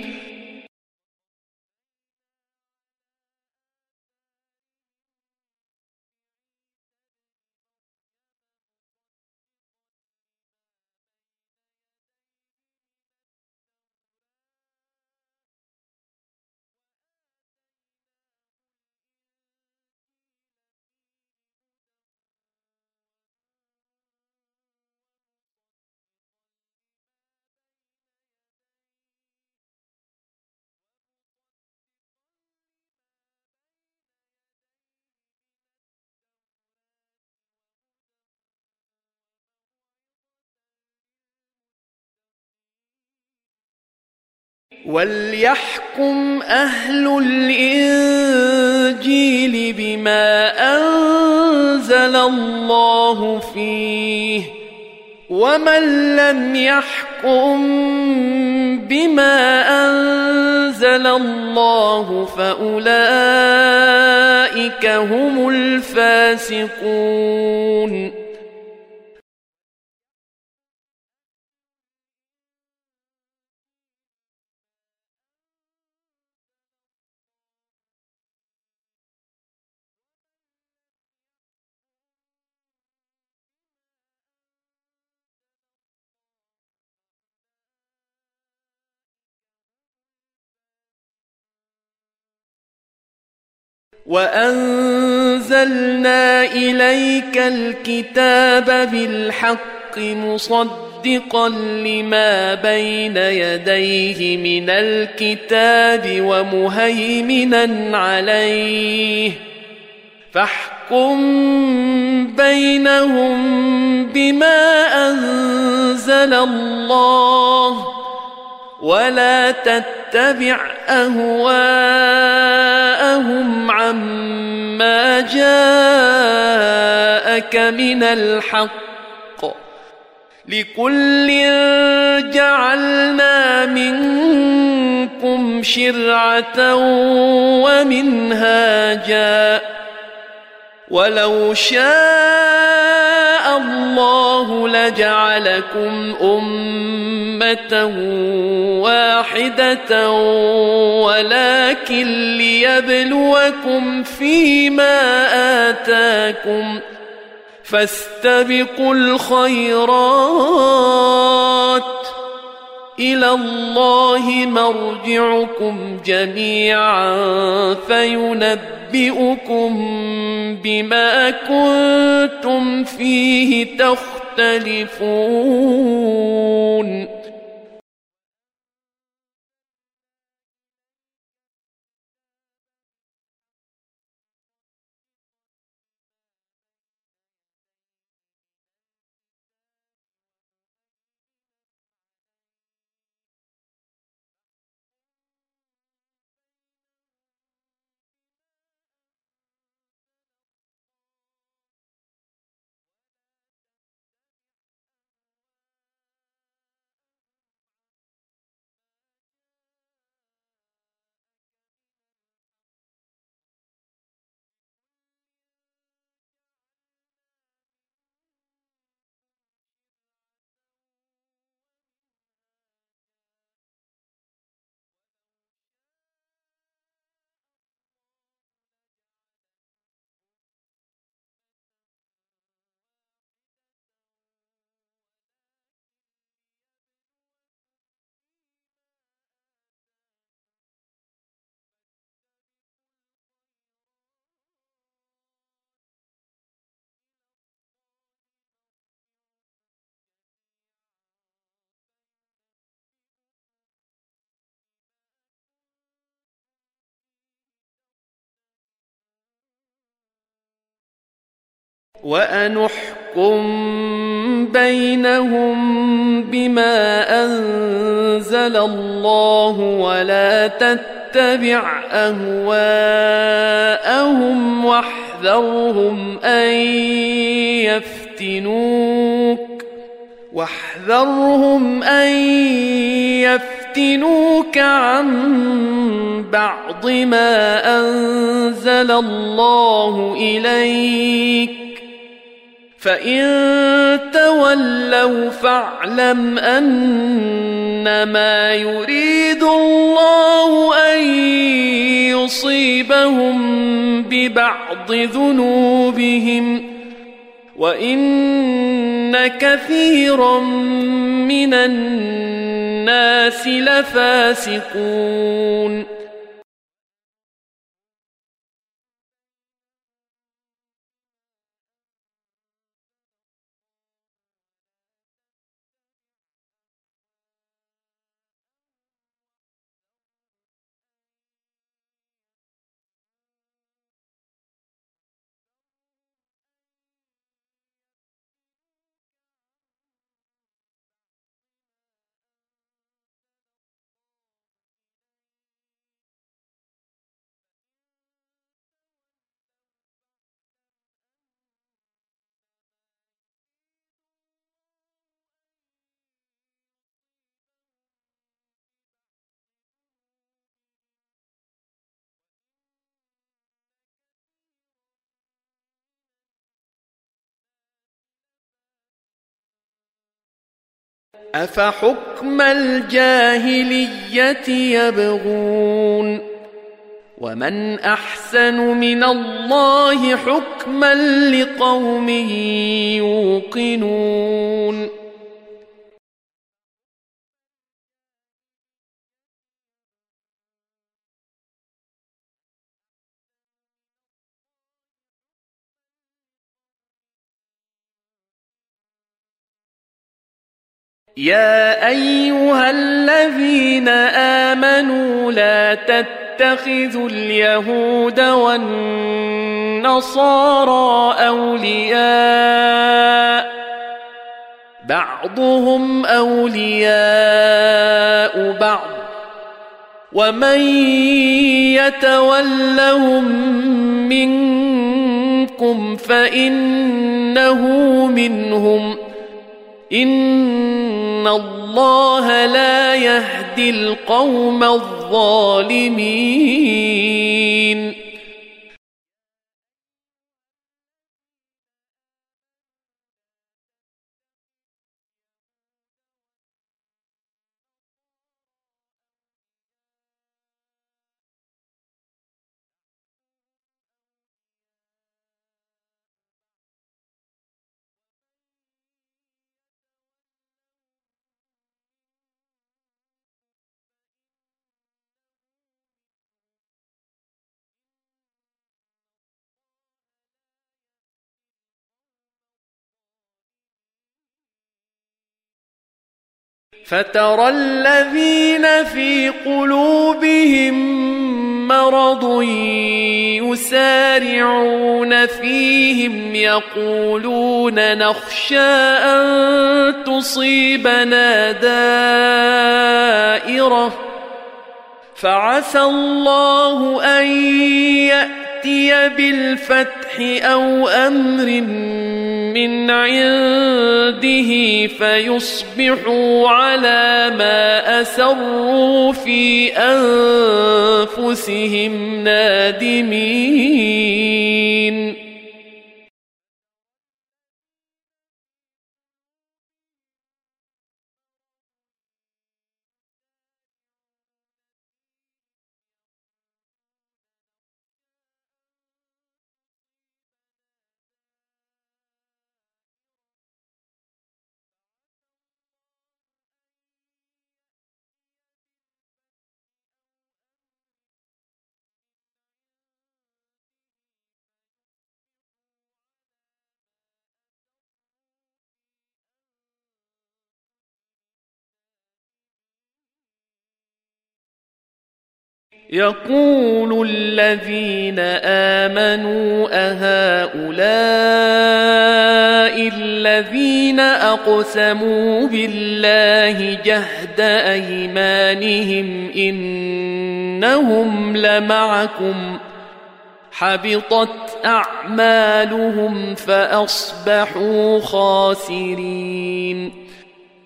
وليحكم أهل الإنجيل بما أنزل الله فيه ومن لم يحكم بما أنزل الله فأولئك هم الفاسقون وأنزلنا إليك الكتاب بالحق مصدقا لما بين يديه من الكتاب ومهيمنا عليه فاحكم بينهم بما أنزل الله ولا تتبع أهواءهم عما جاءك من الحق لكل جعلنا منكم شرعة ومنهاجا ولو شاء الله لجعلكم أمة واحدة ولكن ليبلوكم فيما آتاكم فاستبقوا الخيرات إلى الله مرجعكم جميعا فينبئكم بما كنتم فيه تختلفون وأنحكم بينهم بما أنزل الله ولا تتبع أهواءهم واحذرهم أن يفتنوك عن بعض ما أنزل الله إليك فإن تولوا فاعلم أنما يريد الله أن يصيبهم ببعض ذنوبهم وإن كثيرا من الناس لفاسقون أفحكم الجاهلية يبغون ومن أحسن من الله حكما لقوم يوقنون يا أيها الذين آمنوا لا تتخذوا اليهود والنصارى أولياء بعضهم أولياء بعض ومن يتولهم منكم فإنه منهم إن الله لا يهدي القوم الظالمين فترى الذين في قلوبهم مرض يسارعون فيهم يقولون نخشى أن تصيبنا دائرة فعسى الله أن يأتي بالفتح أو أمر من عنده فيصبحوا على ما أسروا في أنفسهم نادمين يقول الذين آمنوا أهؤلاء الذين أقسموا بالله جهد أيمانهم إنهم لمعكم حبطت أعمالهم فأصبحوا خاسرين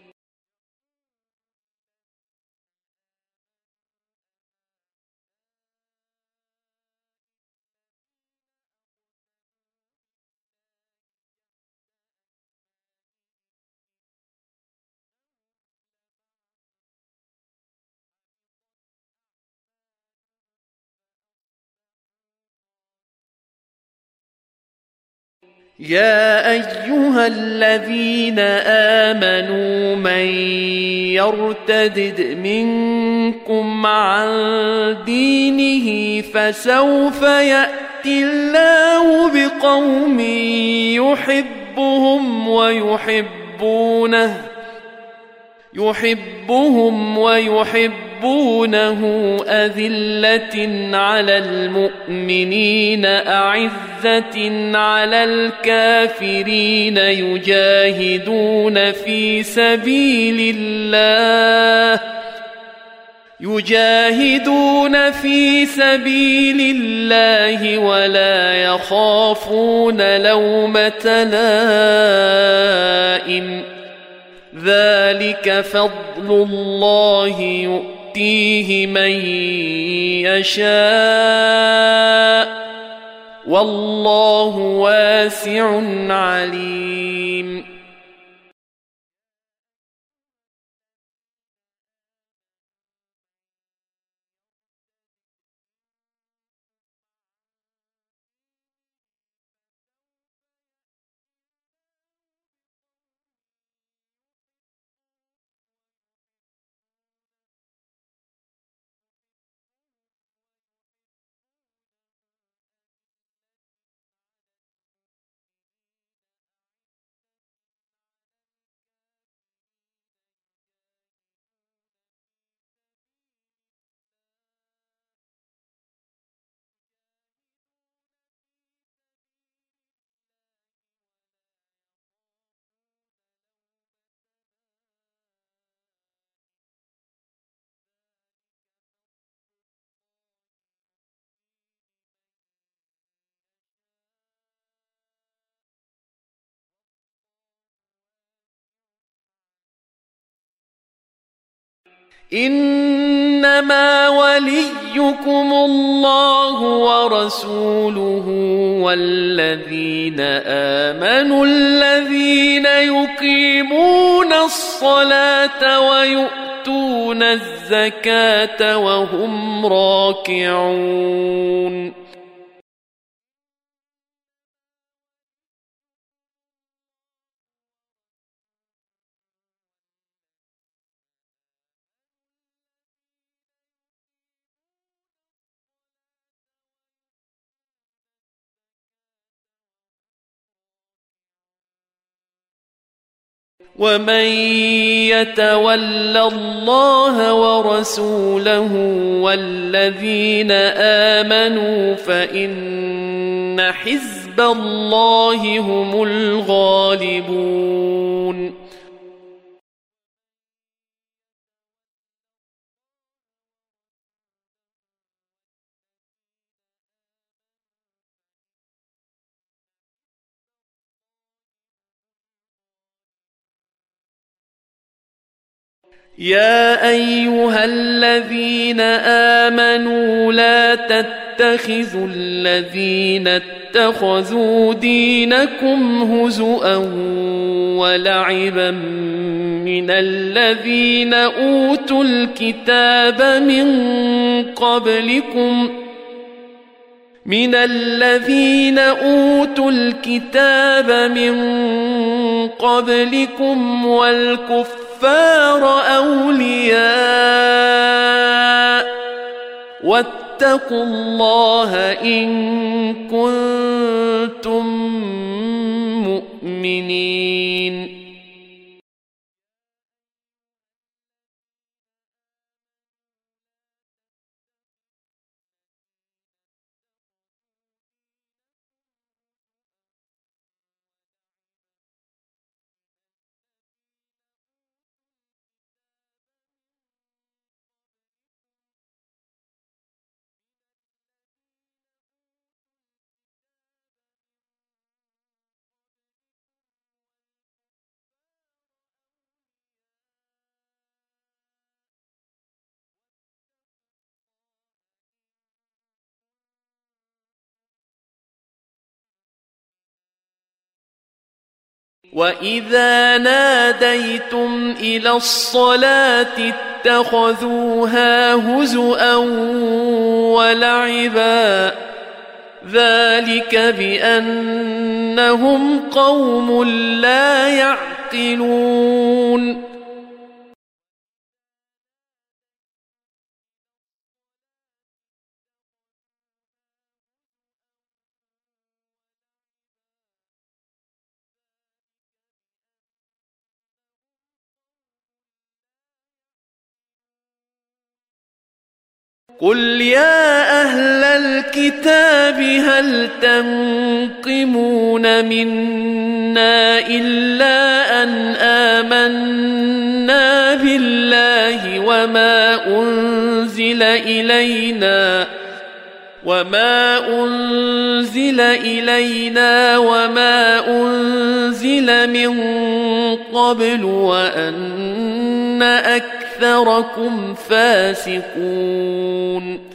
يا أيها الذين آمنوا من يرتد منكم عن دينه فسوف يأتي الله بقوم يحبهم ويحبونه أذلة على المؤمنين أعزة على الكافرين يجاهدون في سبيل الله ولا يخافون لومة لائم ذلك فضل الله يؤتيه من يشاء والله واسع عليم إنما وليكم الله ورسوله والذين آمنوا الذين يقيمون الصلاة ويؤتون الزكاة وهم راكعون ومن يتول الله ورسوله والذين آمنوا فإن حزب الله هم الغالبون يا أيها الذين آمنوا لا تتخذوا الذين اتخذوا دينكم هزؤا ولعبا من الذين أوتوا الكتاب من قبلكم والكفار أولياء واتقوا الله إن كنتم مؤمنين وإذا ناديتم إلى الصلاة اتخذوها هزؤا ولعبا ذلك بأنهم قوم لا يعقلون قل يا أهل الكتاب هل تنقمون منا إلا أن آمنا بالله وما أنزل إلينا وما أنزل من قبل وأن أكثركم فاسقون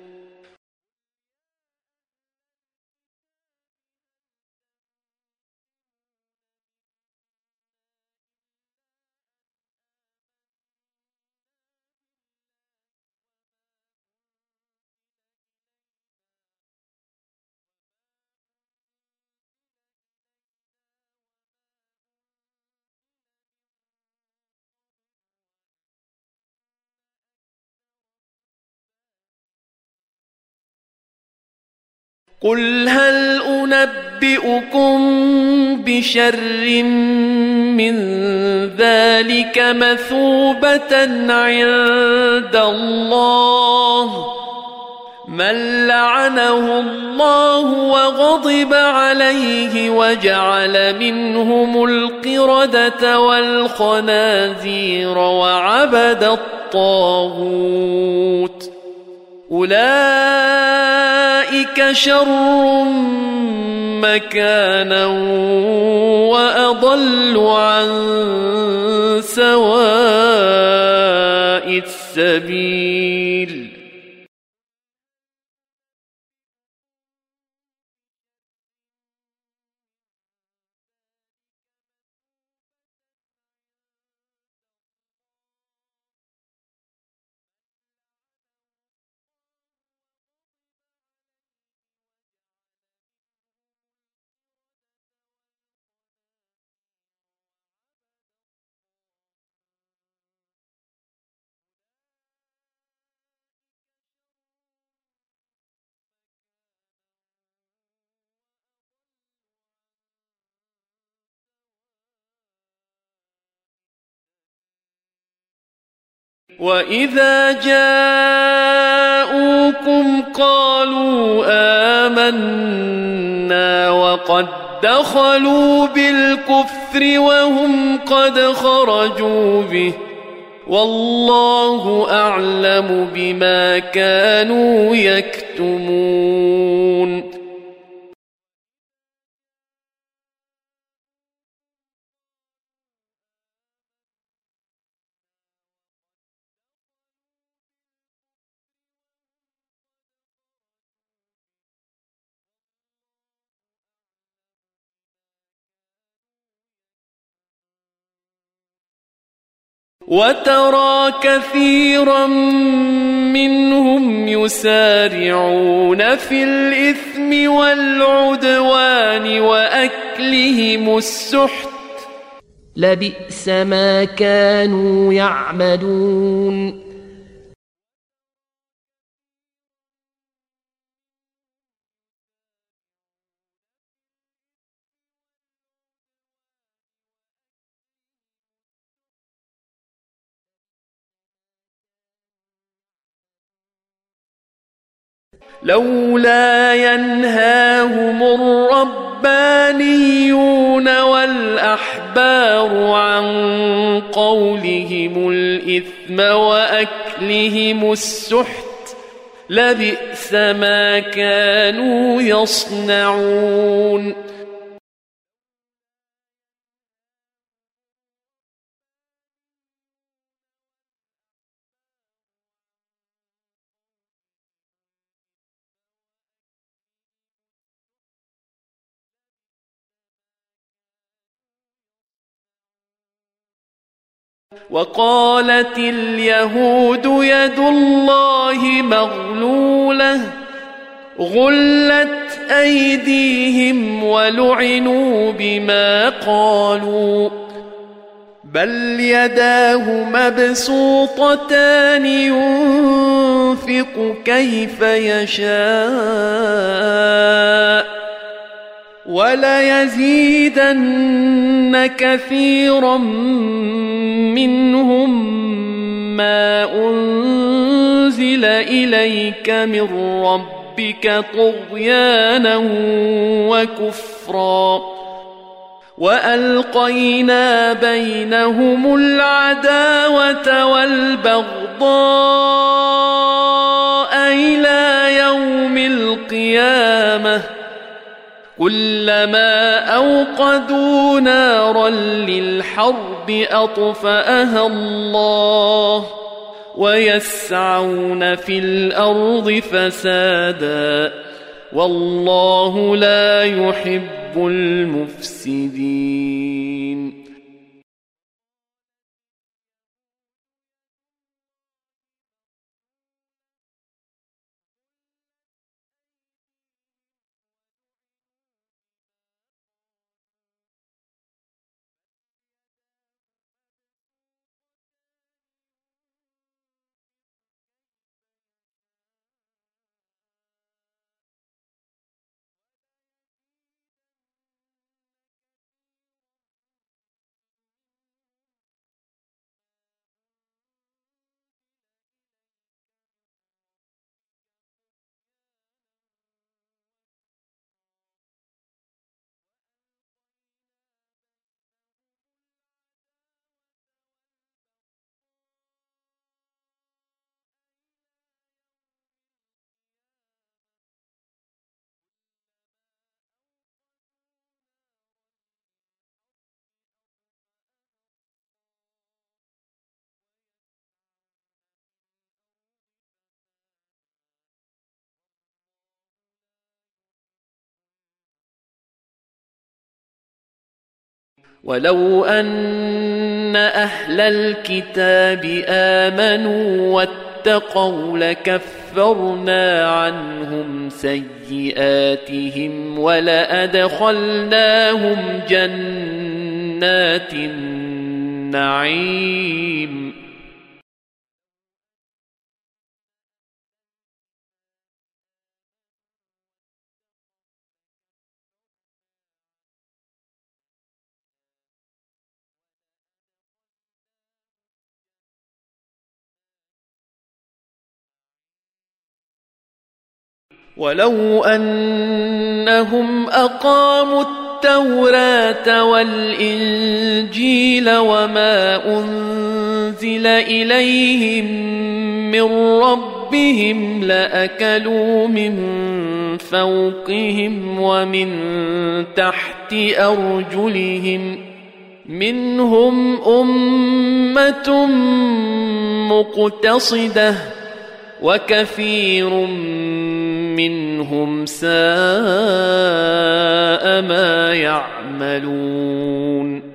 قل هل أنبئكم بشر من ذلك مثوبة عند الله من لعنه الله وغضب عليه وجعل منهم القردة والخنازير وعبد الطاغوت أولئك شر مكانا وأضل عن سواء السبيل السبيل وإذا جاءوكم قالوا آمنا وقد دخلوا بالكفر وهم قد خرجوا به والله أعلم بما كانوا يكتمون وترى كثيرا منهم يسارعون في الإثم والعدوان وأكلهم السحت لبئس ما كانوا يعملون لولا ينهاهم الربانيون والأحبار عن قولهم الإثم وأكلهم السحت لبئس ما كانوا يصنعون وقالت اليهود يد الله مغلولة غلت أيديهم ولعنوا بما قالوا بل يداه مبسوطتان ينفق كيف يشاء وليزيدن كثيرا منهم ما أنزل إليك من ربك طغيانا وكفرا وألقينا بينهم العداوة والبغضاء إلى يوم القيامة كلما أوقدوا نارا للحرب أطفأها الله ويسعون في الأرض فسادا والله لا يحب المفسدين ولو أن أهل الكتاب آمنوا واتقوا لكفرنا عنهم سيئاتهم ولأدخلناهم جنات النعيم ولو أنهم أقاموا التوراة والإنجيل وما أنزل إليهم من ربهم لأكلوا من فوقهم ومن تحت أرجلهم منهم أمة مقتصدة وكثير منهم ساء ما يعملون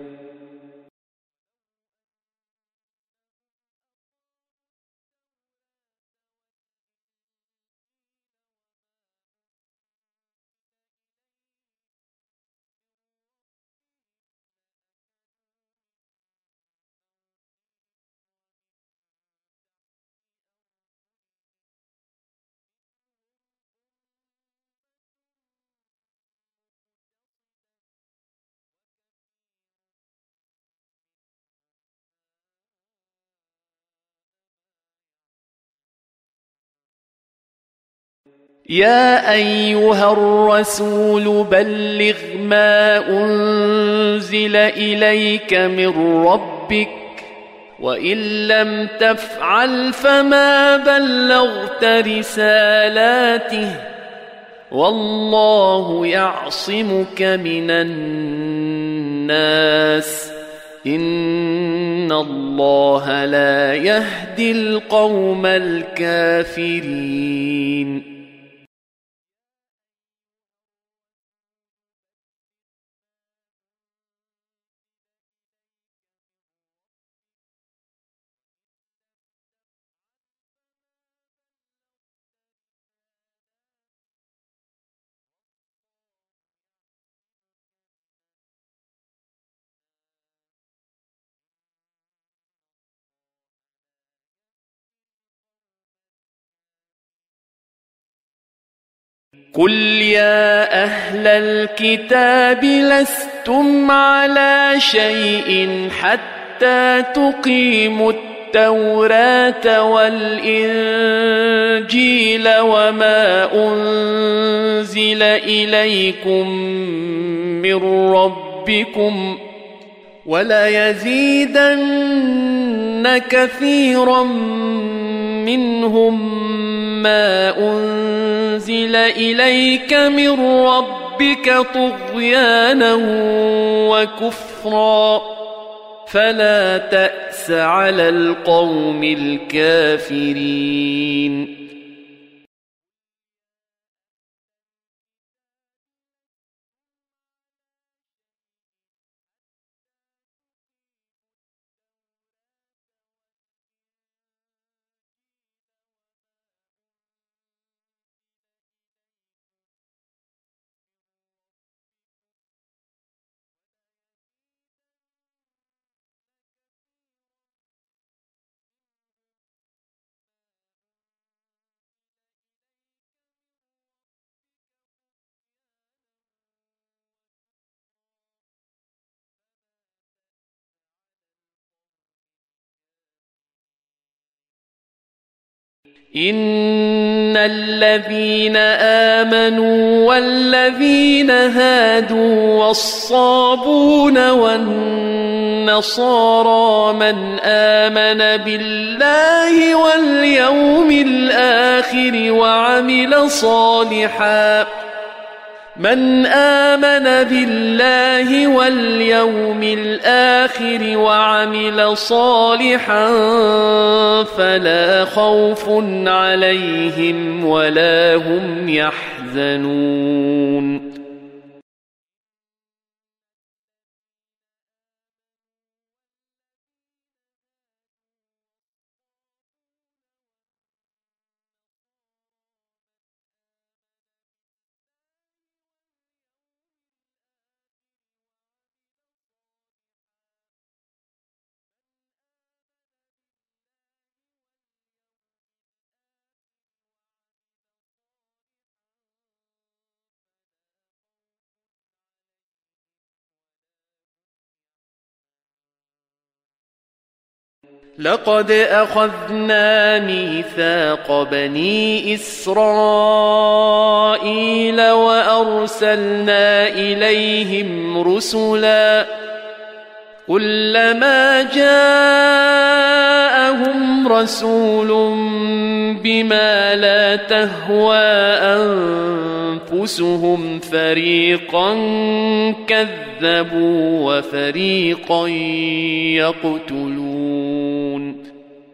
يا أيها الرسول بلغ ما أنزل إليك من ربك وإن لم تفعل فما بلغت رسالاته والله يعصمك من الناس إن الله لا يهدي القوم الكافرين قل يا أهل الكتاب لستم على شيء حتى تقيموا التوراة والإنجيل وما أنزل إليكم من ربكم وليزيدن كثيرا منهم ما أنزل إليك من ربك طغيانا وكفرا فلا تأس على القوم الكافرين إن الذين آمنوا والذين هادوا والصابون والنصارى من آمن بالله واليوم الآخر وعمل صالحا من آمن بالله واليوم الآخر وعمل صالحا فلا خوف عليهم ولا هم يحزنون لقد أخذنا ميثاق بني إسرائيل وأرسلنا إليهم رسلا كلما جاءهم رسول بما لا تهوى أنفسهم فريقا كذبوا وفريقا يقتلون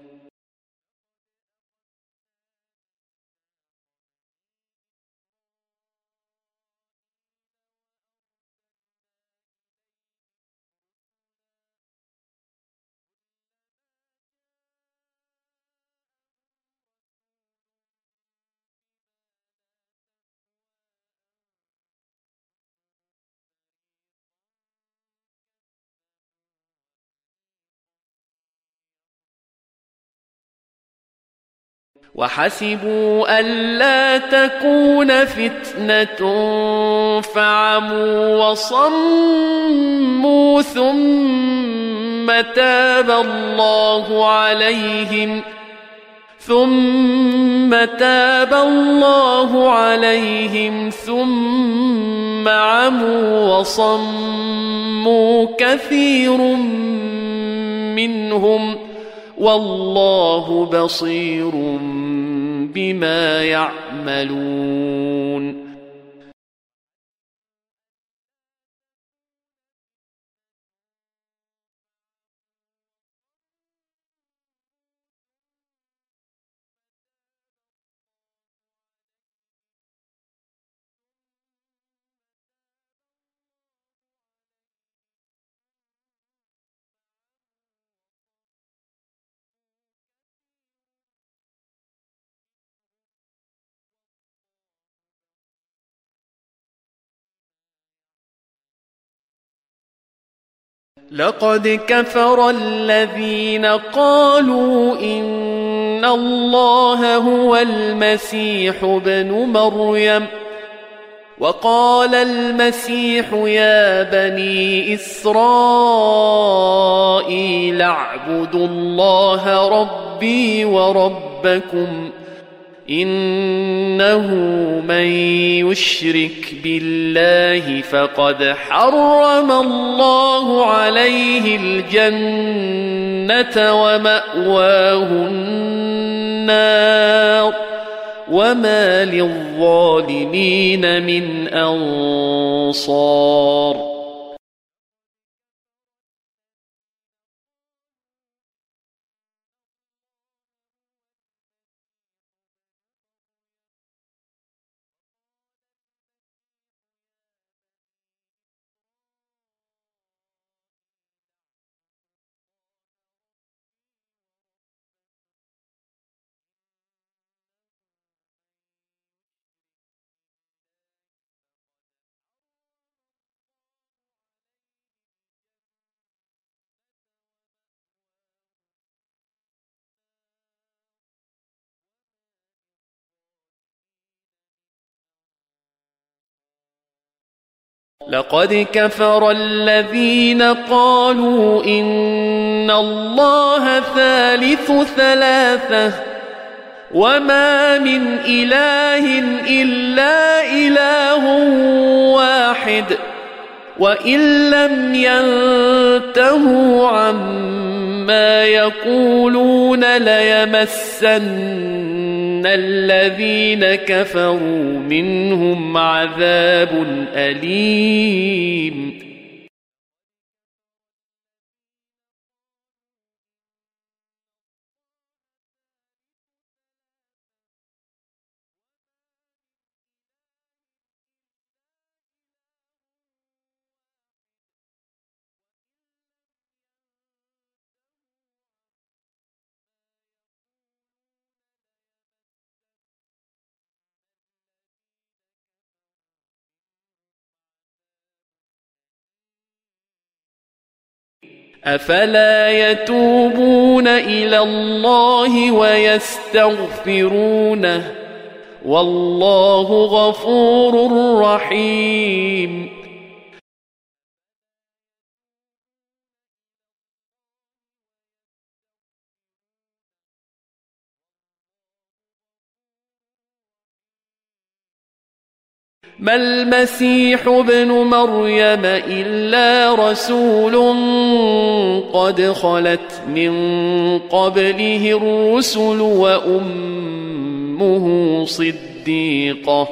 وحسبوا ألا تكون فتنة فعموا وصموا ثم تاب الله عليهم ثم عموا وصموا كثير منهم والله بصير بما يعملون لقد كفر الذين قالوا إن الله هو المسيح ابن مريم وقال المسيح يا بني إسرائيل اعبدوا الله ربي وربكم إنه من يشرك بالله فقد حرم الله عليه الجنة ومأواه النار وما للظالمين من أنصار لقد كفر الذين قالوا إن الله ثالث ثلاثة وما من إله إلا إله واحد وإن لم ينتهوا عما يقولون ليمسن الذين كفروا منهم عذاب أليم أفلا يتوبون إلى الله ويستغفرونه والله غفور رحيم ما المسيح ابن مريم إلا رسول قد خلت من قبله الرسل وأمه صديقة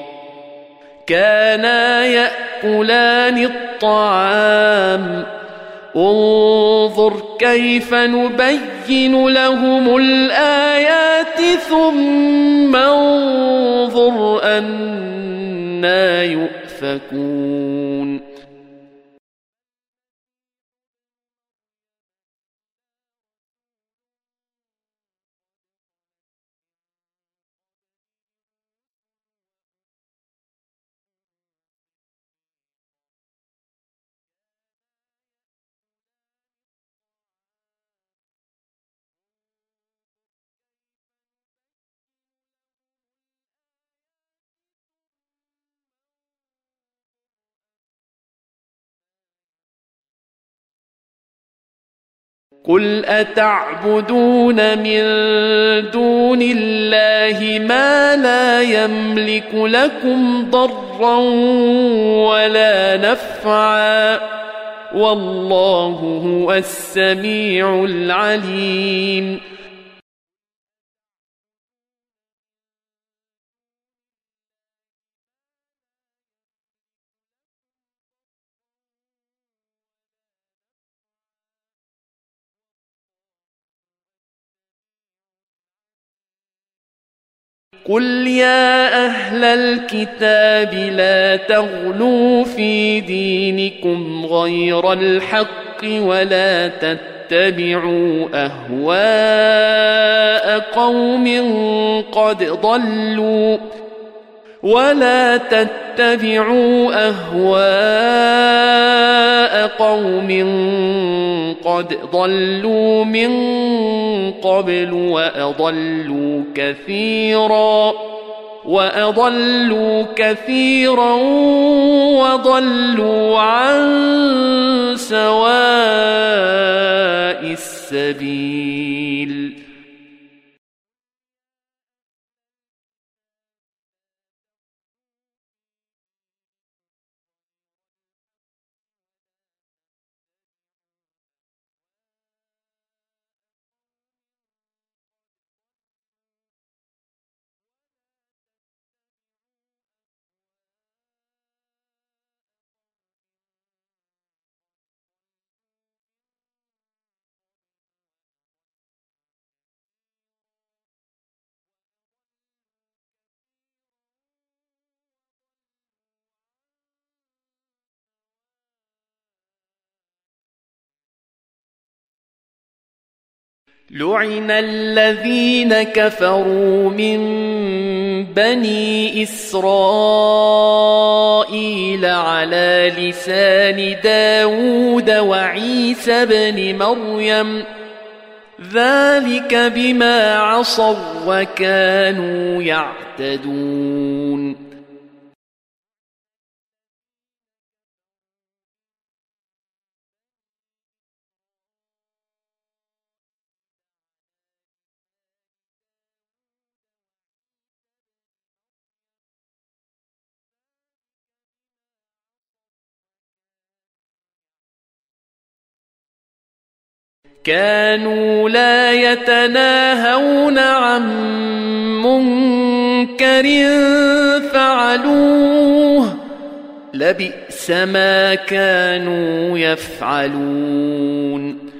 كانا يأكلان الطعام انظر كيف نبين لهم الآيات ثم انظر أنى يؤفكون قل أتعبدون من دون الله ما لا يملك لكم ضرا ولا نفعا والله هو السميع العليم قل يا أهل الكتاب لا تغلوا في دينكم غير الحق ولا تتبعوا أهواء قوم قد ضلوا من قبل وأضلوا كثيرا وضلوا عن سواء السبيل لعن الذين كفروا من بني إسرائيل على لسان داود وعيسى بن مريم ذلك بما عصوا وكانوا يعتدون كانوا لا يتناهون عن منكر فعلوه لبئس ما كانوا يفعلون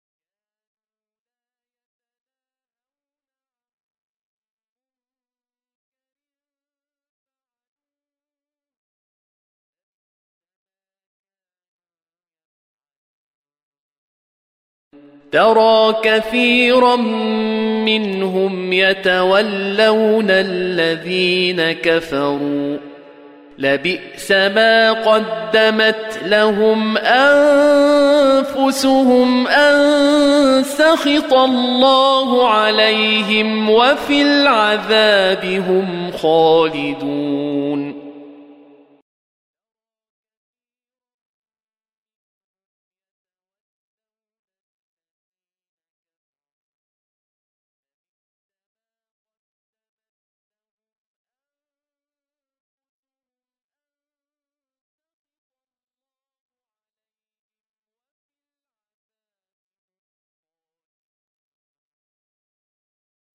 ترى كثيرا منهم يتولون الذين كفروا لبئس ما قدمت لهم أنفسهم أن سخط الله عليهم وفي العذاب هم خالدون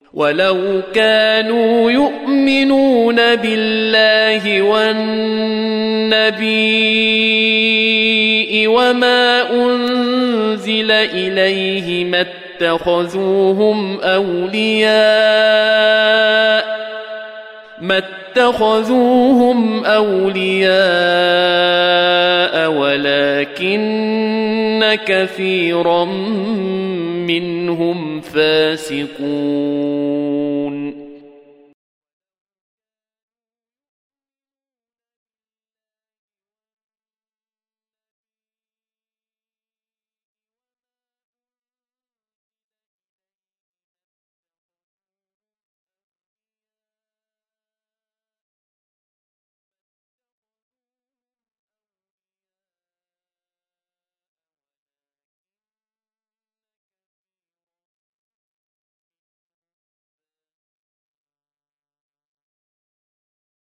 ولو كانوا يؤمنون بالله والنبي وما أنزل إليه ما اتخذوهم أولياء ولكن كثيرا منهم فاسقون